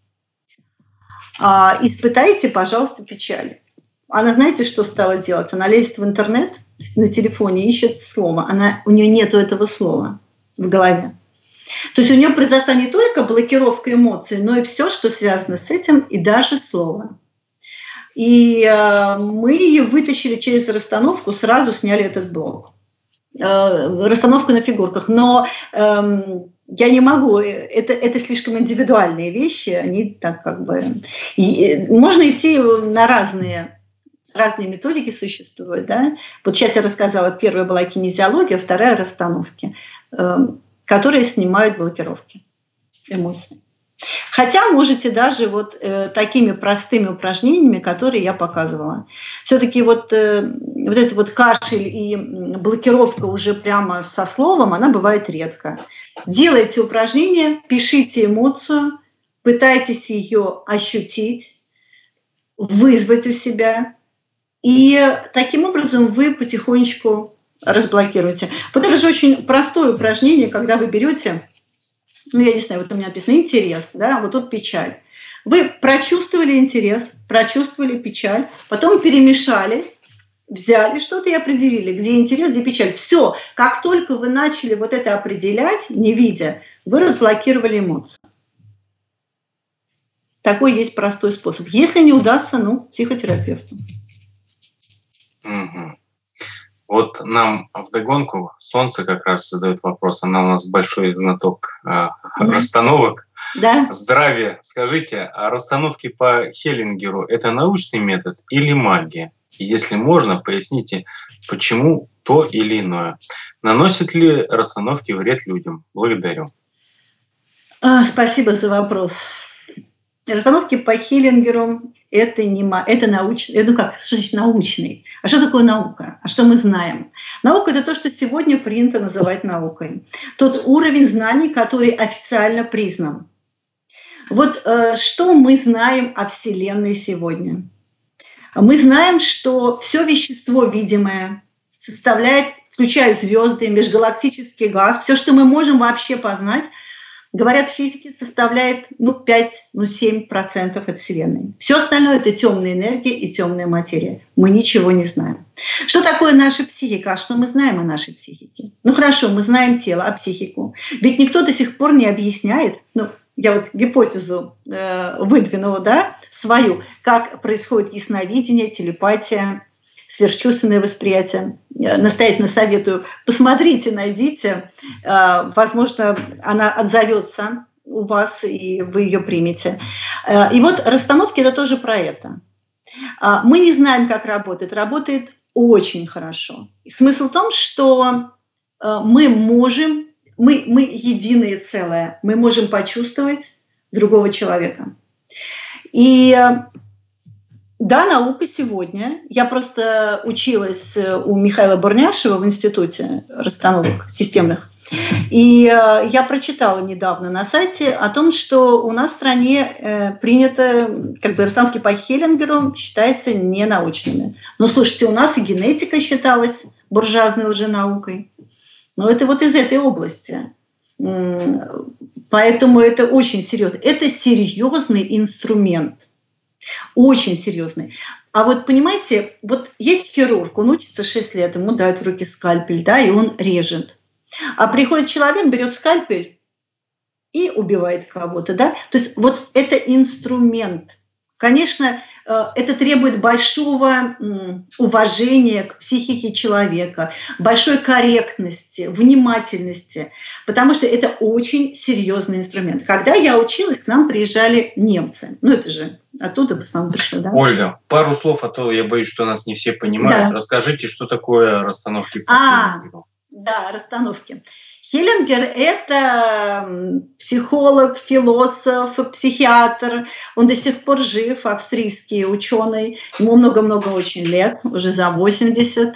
А, испытайте, пожалуйста, печаль. Она, знаете, что стала делать? Она лезет в интернет, на телефоне ищет слово. Она, у нее нету этого слова в голове. То есть у нее произошла не только блокировка эмоций, но и все, что связано с этим, и даже слово. И э, мы ее вытащили через расстановку, сразу сняли этот блок. Э, расстановка на фигурках. Но э, я не могу, это, это слишком индивидуальные вещи, они так как бы... И, можно идти на разные... Разные методики существуют. Да? Вот сейчас я рассказала, первая была кинезиология, вторая – расстановки, э, которые снимают блокировки эмоций. Хотя можете даже вот э, такими простыми упражнениями, которые я показывала. Все-таки вот, э, вот этот вот кашель и блокировка уже прямо со словом, она бывает редко. Делайте упражнения, пишите эмоцию, пытайтесь ее ощутить, вызвать у себя. И таким образом вы потихонечку разблокируете. Вот это же очень простое упражнение, когда вы берете, ну, я не знаю, вот у меня написано интерес, да, вот тут печаль. Вы прочувствовали интерес, прочувствовали печаль, потом перемешали, взяли что-то и определили, где интерес, где печаль. Все, как только вы начали вот это определять, не видя, вы разблокировали эмоцию. Такой есть простой способ. Если не удастся, ну, психотерапевту. Угу. Вот нам вдогонку Солнце как раз задает вопрос. Она у нас большой знаток э, mm-hmm. расстановок. Да. Здравия. Скажите, а расстановки по Хеллингеру – это научный метод или магия? И если можно, поясните, почему то или иное. Наносят ли расстановки вред людям? Благодарю. А, спасибо за вопрос. Расстановки по Хеллингеру – это не это научный, ну как, что значит научный? А что такое наука? А что мы знаем? Наука – это то, что сегодня принято называть наукой. Тот уровень знаний, который официально признан. Вот э, что мы знаем о Вселенной сегодня? Мы знаем, что все вещество видимое составляет, включая звезды, межгалактический газ, все, что мы можем вообще познать, говорят физики, составляет ну, пять-семь процентов от Вселенной. Все остальное – это темная энергия и темная материя. Мы ничего не знаем. Что такое наша психика? А что мы знаем о нашей психике? Ну хорошо, мы знаем тело, а психику? Ведь никто до сих пор не объясняет, ну, я вот гипотезу э, выдвинула, да, свою, как происходит ясновидение, телепатия, сверхчувственное восприятие. Я настоятельно советую, посмотрите, найдите. Возможно, она отзовется у вас, и вы ее примете. И вот расстановки – это тоже про это. Мы не знаем, как работает. Работает очень хорошо. Смысл в том, что мы можем, мы, мы единое целое, мы можем почувствовать другого человека. И да, наука сегодня. Я просто училась у Михаила Бурняшева в институте расстановок системных. И я прочитала недавно на сайте о том, что у нас в стране принято, как бы расстановки по Хеллингеру считаются ненаучными. Но слушайте, у нас и генетика считалась буржуазной лженаукой. Но это вот из этой области. Поэтому это очень серьезно. Это серьезный инструмент. Очень серьезный. А вот понимаете, вот есть хирург, он учится шесть лет, ему дают в руки скальпель, да, и он режет. А приходит человек, берет скальпель и убивает кого-то, да. То есть вот это инструмент. Конечно, это требует большого уважения к психике человека, большой корректности, внимательности, потому что это очень серьезный инструмент. Когда я училась, к нам приезжали немцы. Ну, это же оттуда в основном пришло, да? Ольга, пару слов, а то я боюсь, что нас не все понимают. Да. Расскажите, что такое расстановки по а, Хеллингеру. Да, расстановки. Хеллингер – это психолог, философ, психиатр. Он до сих пор жив, австрийский ученый. Ему много-много очень лет, уже за восемьдесят.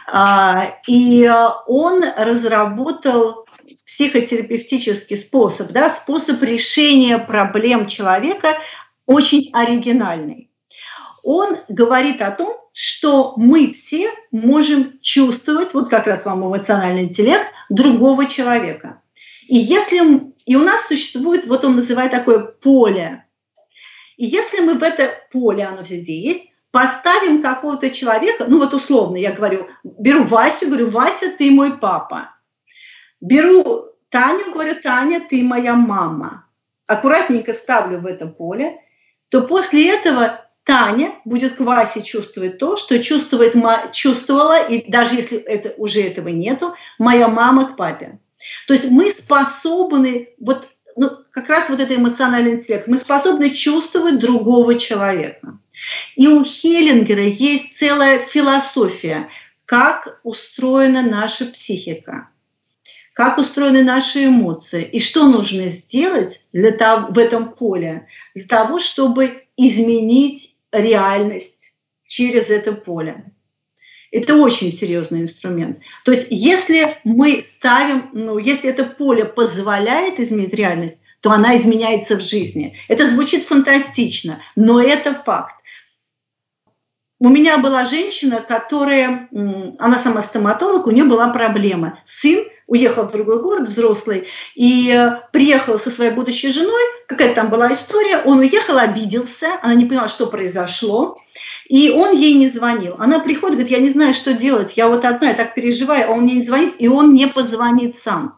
И он разработал психотерапевтический способ, да, способ решения проблем человека, очень оригинальный. Он говорит о том, что мы все можем чувствовать, вот как раз вам эмоциональный интеллект, другого человека. И если и у нас существует, вот он называет такое поле. И если мы в это поле, оно везде есть, поставим какого-то человека, ну вот условно я говорю, беру Васю, говорю, Вася, ты мой папа. Беру Таню, говорю, Таня, ты моя мама. Аккуратненько ставлю в это поле, то после этого Таня будет к Васе чувствовать то, что чувствует, чувствовала, и даже если это, уже этого нету, моя мама к папе. То есть мы способны, вот, ну, как раз вот это эмоциональный интеллект, мы способны чувствовать другого человека. И у Хеллингера есть целая философия, как устроена наша психика, как устроены наши эмоции, и что нужно сделать для того, в этом поле, для того, чтобы изменить реальность через это поле. Это очень серьезный инструмент. То есть если мы ставим, ну, если это поле позволяет изменить реальность, то она изменяется в жизни. Это звучит фантастично, но это факт. У меня была женщина, которая, она сама стоматолог, у нее была проблема. Сын уехал в другой город, взрослый, и приехал со своей будущей женой, какая-то там была история, он уехал, обиделся, она не поняла, что произошло, и он ей не звонил. Она приходит, говорит, я не знаю, что делать, я вот одна, я так переживаю, а он мне не звонит, и он не позвонит сам.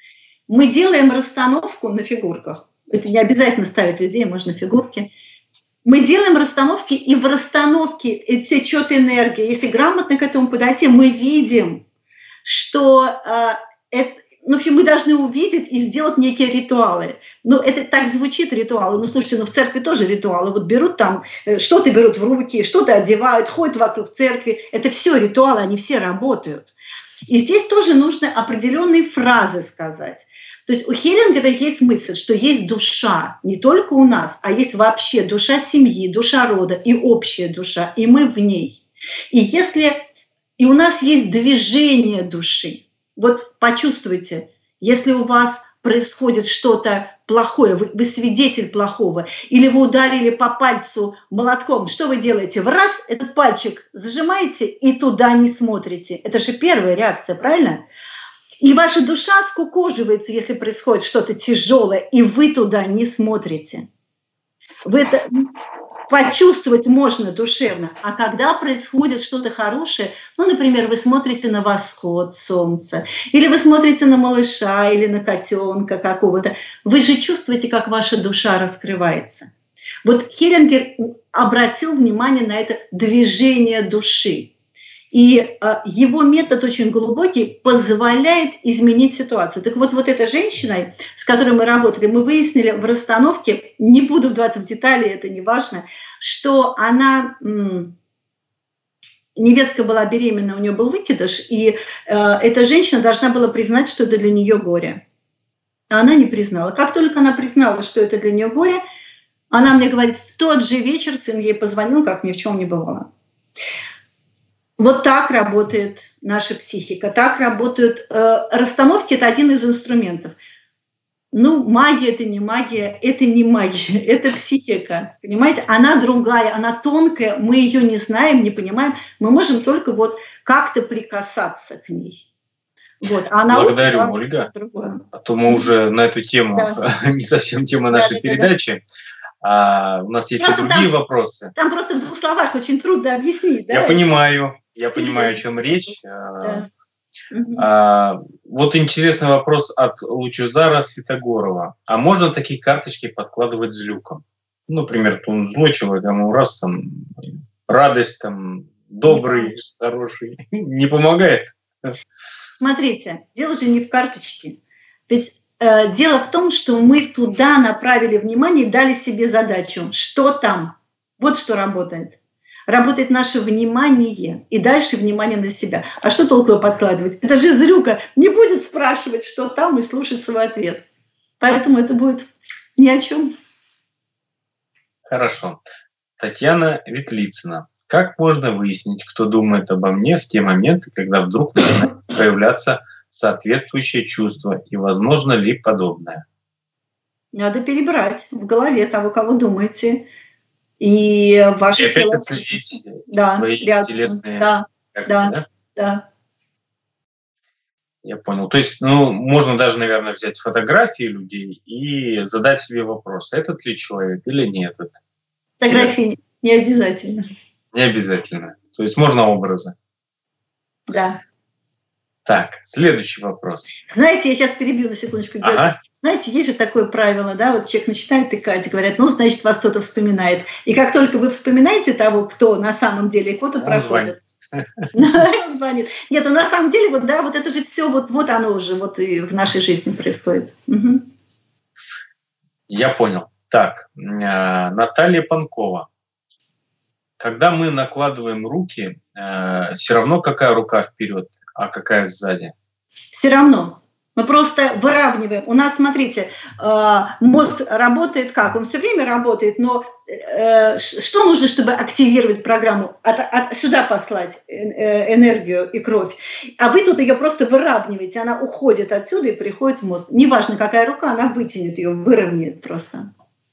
Мы делаем расстановку на фигурках, это не обязательно ставить людей, можно фигурки. Мы делаем расстановки, и в расстановке течет энергия. Если грамотно к этому подойти, мы видим, что э, это, ну, в общем, мы должны увидеть и сделать некие ритуалы. Ну, это так звучит, ритуалы. Ну, слушайте, ну в церкви тоже ритуалы. Вот берут там, что-то берут в руки, что-то одевают, ходят вокруг церкви. Это все ритуалы, они все работают. И здесь тоже нужно определенные фразы сказать. То есть у Хеллингера есть мысль, что есть душа, не только у нас, а есть вообще душа семьи, душа рода и общая душа, и мы в ней. И если и у нас есть движение души, вот почувствуйте, если у вас происходит что-то плохое, вы, вы свидетель плохого, или вы ударили по пальцу молотком, что вы делаете? В раз этот пальчик зажимаете и туда не смотрите. Это же первая реакция, правильно? И ваша душа скукоживается, если происходит что-то тяжелое, и вы туда не смотрите. Вы это почувствовать можно душевно. А когда происходит что-то хорошее, ну, например, вы смотрите на восход солнца, или вы смотрите на малыша, или на котенка какого-то, вы же чувствуете, как ваша душа раскрывается. Вот Хеллингер обратил внимание на это движение души. И э, его метод очень глубокий, позволяет изменить ситуацию. Так вот, вот эта женщина, с которой мы работали, мы выяснили в расстановке, не буду вдаваться в детали, это не важно, что она, м- невестка была беременна, у нее был выкидыш, и э, эта женщина должна была признать, что это для нее горе. А она не признала. Как только она признала, что это для нее горе, она мне говорит, в тот же вечер сын ей позвонил, как ни в чем не бывало. Вот так работает наша психика, так работают э, расстановки. Это один из инструментов. Ну, магия – это не магия, это не магия, это психика, понимаете? Она другая, она тонкая, мы ее не знаем, не понимаем, мы можем только вот как-то прикасаться к ней. Вот. А благодарю, наука, Ольга, другое. А то мы уже на эту тему, да. не совсем тема нашей да, передачи. Да, да. А, у нас есть просто и другие там, вопросы. Там просто в двух словах очень трудно объяснить. Я да? понимаю, я понимаю, о чем речь. Да. А, вот интересный вопрос от Лучезара Святогорова. А можно такие карточки подкладывать с люком? Ну, например, он злой человек, а ему раз там радость, там, добрый, хороший, не помогает. Смотрите, дело же не в карточке. Ведь э, дело в том, что мы туда направили внимание и дали себе задачу. Что там? Вот что работает. Работает наше внимание, и дальше внимание на себя. А что толку его подкладывать? Это же зрюка не будет спрашивать, что там, и слушать свой ответ. Поэтому это будет ни о чем. Хорошо. Татьяна Ветлицына. Как можно выяснить, кто думает обо мне в те моменты, когда вдруг начинает появляться соответствующее чувство, и возможно ли подобное? Надо перебрать в голове того, кого думаете. И ваше и опять тело... отследить да, свои реакции. телесные да, реакции, да, да? да. Я понял. То есть, ну, можно даже, наверное, взять фотографии людей и задать себе вопрос, этот ли человек или нет. Фотографии не обязательно. Не обязательно. То есть можно образы. Да. Так, следующий вопрос. Знаете, я сейчас перебью на секундочку. Ага. Знаете, есть же такое правило, да, вот человек начинает тыкать, говорят, ну, значит, вас кто-то вспоминает. И как только вы вспоминаете того, кто на самом деле, кто-то проходит. Он звонит. Нет, ну на самом деле, вот да, вот это же все, вот, вот оно уже вот и в нашей жизни происходит. Угу. Я понял. Так, Наталья Панкова. Когда мы накладываем руки, все равно какая рука вперед, а какая сзади? Все равно. Мы просто выравниваем. У нас, смотрите, мозг работает как? Он все время работает, но что нужно, чтобы активировать программу? От, от, сюда послать энергию и кровь. А вы тут ее просто выравниваете. Она уходит отсюда и приходит в мозг. Неважно, какая рука, она вытянет ее, выровняет просто.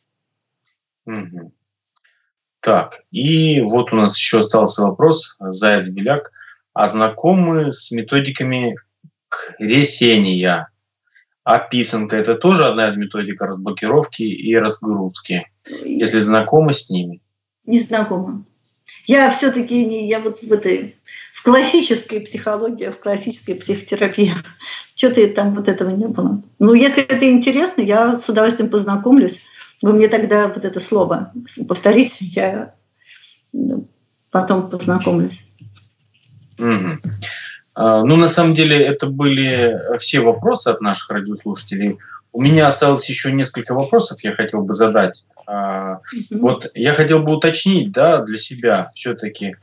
Угу. Так, и вот у нас еще остался вопрос, Заяц-Беляк. А знакомы с методиками кресения? А писанка – это тоже одна из методик разблокировки и разгрузки, если знакомы с ними? Не знакома. Я все-таки не, я вот в этой, в классической психологии, в классической психотерапии, что-то там вот этого не было. Ну, если это интересно, я с удовольствием познакомлюсь. Вы мне тогда вот это слово повторите, я потом познакомлюсь. Угу. Ну, на самом деле, это были все вопросы от наших радиослушателей. У меня осталось еще несколько вопросов, я хотел бы задать. Mm-hmm. Вот я хотел бы уточнить, да, для себя все-таки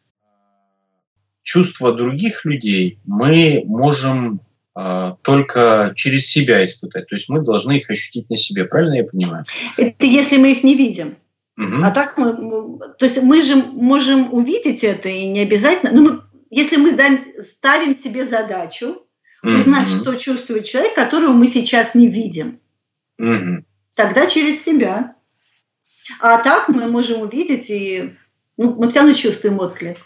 чувства других людей мы можем а, только через себя испытать. То есть мы должны их ощутить на себе. Правильно я понимаю? Это если мы их не видим. Mm-hmm. А так мы, то есть мы же можем увидеть это и не обязательно. Но мы, если мы ставим себе задачу узнать, mm-hmm. что чувствует человек, которого мы сейчас не видим, mm-hmm. тогда через себя. А так мы можем увидеть, и ну, мы все равно чувствуем отклик.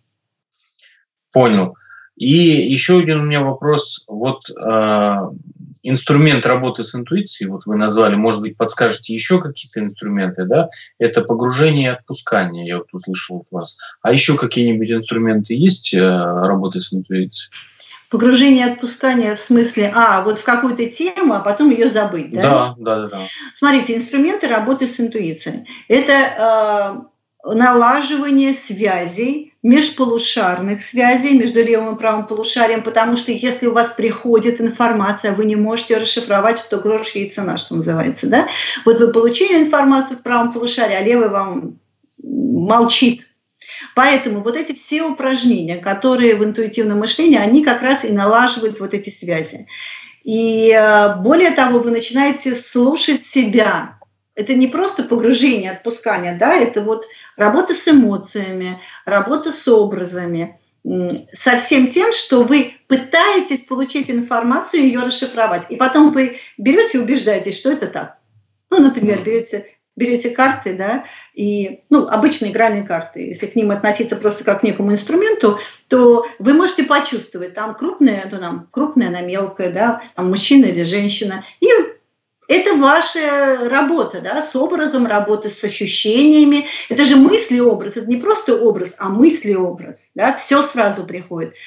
Понял. И еще один у меня вопрос. Вот э, инструмент работы с интуицией, вот вы назвали, может быть, подскажете еще какие-то инструменты, да? Это погружение и отпускание, я вот услышал от вас. А еще какие-нибудь инструменты есть э, работы с интуицией? Погружение и отпускание в смысле, а, вот в какую-то тему, а потом ее забыть, да? Да, да, да. Смотрите, инструменты работы с интуицией. Это э, налаживание связей, межполушарных связей между левым и правым полушарием, потому что если у вас приходит информация, вы не можете ее расшифровать, что грош яйца наш, что называется, да? Вот вы получили информацию в правом полушарии, а левый вам молчит. Поэтому вот эти все упражнения, которые в интуитивном мышлении, они как раз и налаживают вот эти связи. И более того, вы начинаете слушать себя. Это не просто погружение, отпускание, да, это вот работа с эмоциями, работа с образами, со всем тем, что вы пытаетесь получить информацию и ее расшифровать. И потом вы берете и убеждаетесь, что это так. Ну, например, берете... берете карты, да, и, ну, обычные игральные карты, если к ним относиться просто как к некому инструменту, то вы можете почувствовать, там крупная, то там крупная, она мелкая, да, там мужчина или женщина, и это ваша работа, да, с образом, работа с ощущениями, это же мысли-образ, это не просто образ, а мысли-образ, да, все сразу приходит.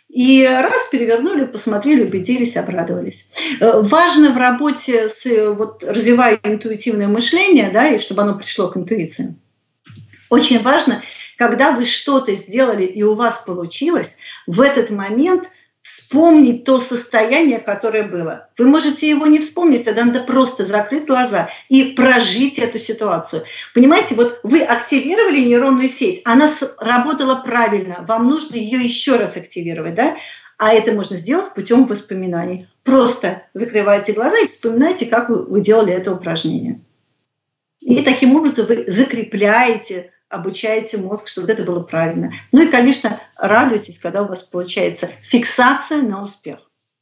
И раз перевернули, посмотрели, убедились, обрадовались. Важно в работе с, вот, развивая интуитивное мышление, да, и чтобы оно пришло к интуиции. Очень важно, когда вы что-то сделали и у вас получилось, в этот момент вспомнить то состояние, которое было. Вы можете его не вспомнить, тогда надо просто закрыть глаза и прожить эту ситуацию. Понимаете, вот вы активировали нейронную сеть, она работала правильно, вам нужно ее еще раз активировать, да? А это можно сделать путем воспоминаний. Просто закрывайте глаза и вспоминайте, как вы, вы делали это упражнение. И таким образом вы закрепляете, обучаете мозг, чтобы это было правильно. Ну и, конечно, радуйтесь, когда у вас получается фиксация на успех.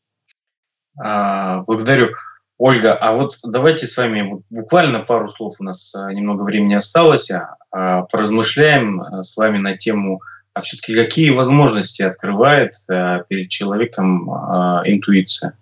А, благодарю. Ольга, а вот давайте с вами буквально пару слов, у нас немного времени осталось, а, поразмышляем с вами на тему, а все-таки какие возможности открывает а, перед человеком а, интуиция?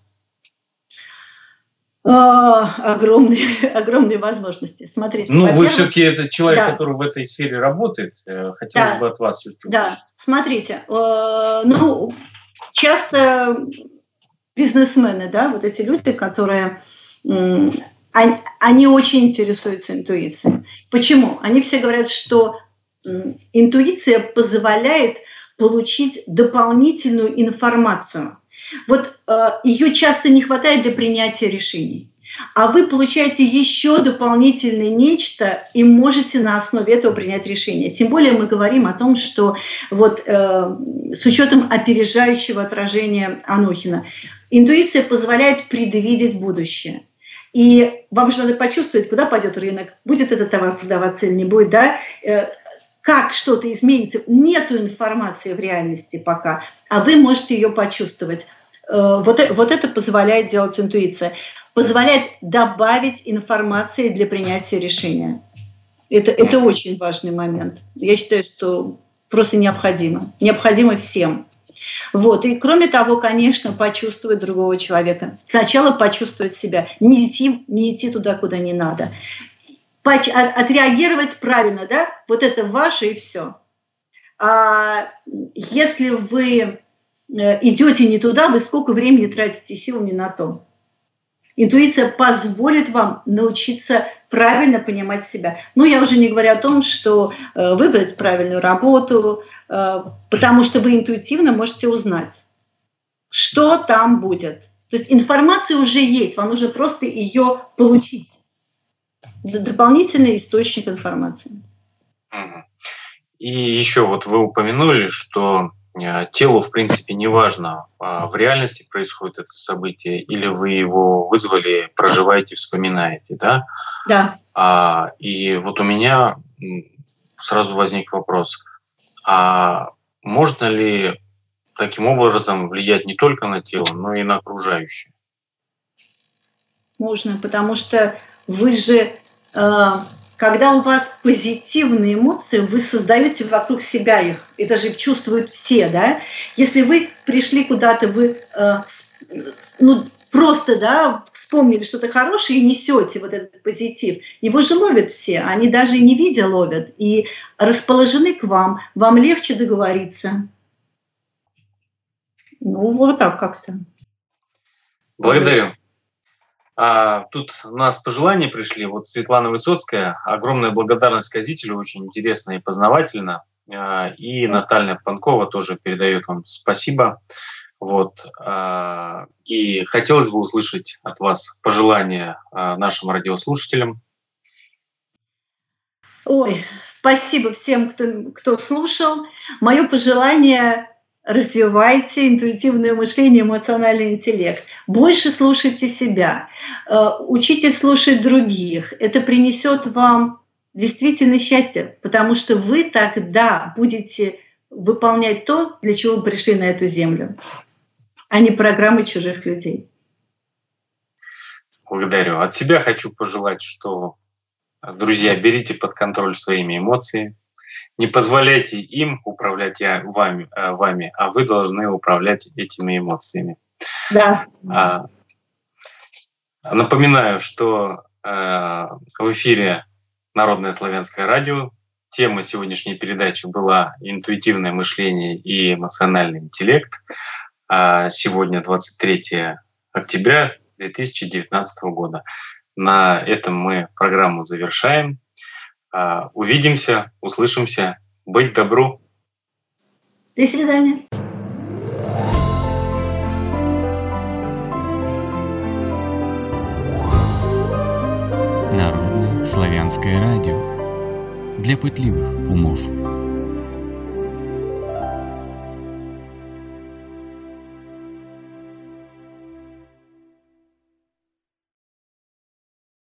Огромные, огромные возможности. Смотрите, ну, вы все-таки это человек, да. который в этой сфере работает. Хотелось да. бы от вас все-таки Да, услышать. Смотрите, э, ну, часто бизнесмены, да, вот эти люди, которые, э, они, они очень интересуются интуицией. Почему? Они все говорят, что э, интуиция позволяет получить дополнительную информацию. Вот э, ее часто не хватает для принятия решений. А вы получаете еще дополнительное нечто и можете на основе этого принять решение. Тем более мы говорим о том, что вот, э, с учетом опережающего отражения Анохина, интуиция позволяет предвидеть будущее. И вам же надо почувствовать, куда пойдет рынок, будет этот товар продаваться или не будет, да? Э, как что-то изменится. Нету информации в реальности пока, а вы можете ее почувствовать. Вот, вот это позволяет делать интуиция. Позволяет добавить информации для принятия решения. Это, это очень важный момент. Я считаю, что просто необходимо. Необходимо всем. Вот. И кроме того, конечно, почувствовать другого человека. Сначала почувствовать себя. Не идти, не идти туда, куда не надо. Отреагировать правильно, да, вот это ваше и все. А если вы идете не туда, вы сколько времени тратите сил не на то. Интуиция позволит вам научиться правильно понимать себя. Ну, я уже не говорю о том, что выбрать правильную работу, потому что вы интуитивно можете узнать, что там будет. То есть информация уже есть, вам нужно просто ее получить. Дополнительный источник информации. И еще вот вы упомянули, что телу, в принципе, не важно, в реальности происходит это событие, или вы его вызвали, проживаете, вспоминаете, да? Да. А, и вот у меня сразу возник вопрос, а можно ли таким образом влиять не только на тело, но и на окружающее? Можно, потому что вы же... Когда у вас позитивные эмоции, вы создаете вокруг себя их. Это же чувствуют все, да? Если вы пришли куда-то, вы э, ну, просто, да, вспомнили что-то хорошее и несете вот этот позитив, его же ловят все, они даже не видя ловят и расположены к вам, вам легче договориться. Ну, вот так как-то. Благодарю. А, тут у нас пожелания пришли. Вот Светлана Высоцкая. Огромная благодарность сказителю, очень интересно и познавательно. А, и Наталья Панкова тоже передает вам спасибо. Вот. А, и хотелось бы услышать от вас пожелания а, нашим радиослушателям. Ой, спасибо всем, кто, кто слушал. Мое пожелание... Развивайте интуитивное мышление, эмоциональный интеллект. Больше слушайте себя. Учитесь слушать других. Это принесет вам действительно счастье, потому что вы тогда будете выполнять то, для чего вы пришли на эту землю, а не программы чужих людей. Благодарю. От себя хочу пожелать, что, друзья, берите под контроль своими эмоциями. Не позволяйте им управлять вами, вами, а вы должны управлять этими эмоциями. Да. А, напоминаю, что а, в эфире Народное славянское радио. тема сегодняшней передачи была интуитивное мышление и эмоциональный интеллект. А сегодня двадцать третье октября две тысячи девятнадцатого года. На этом мы программу завершаем. Увидимся, услышимся. Быть добру. До свидания. Народное славянское радио для пытливых умов.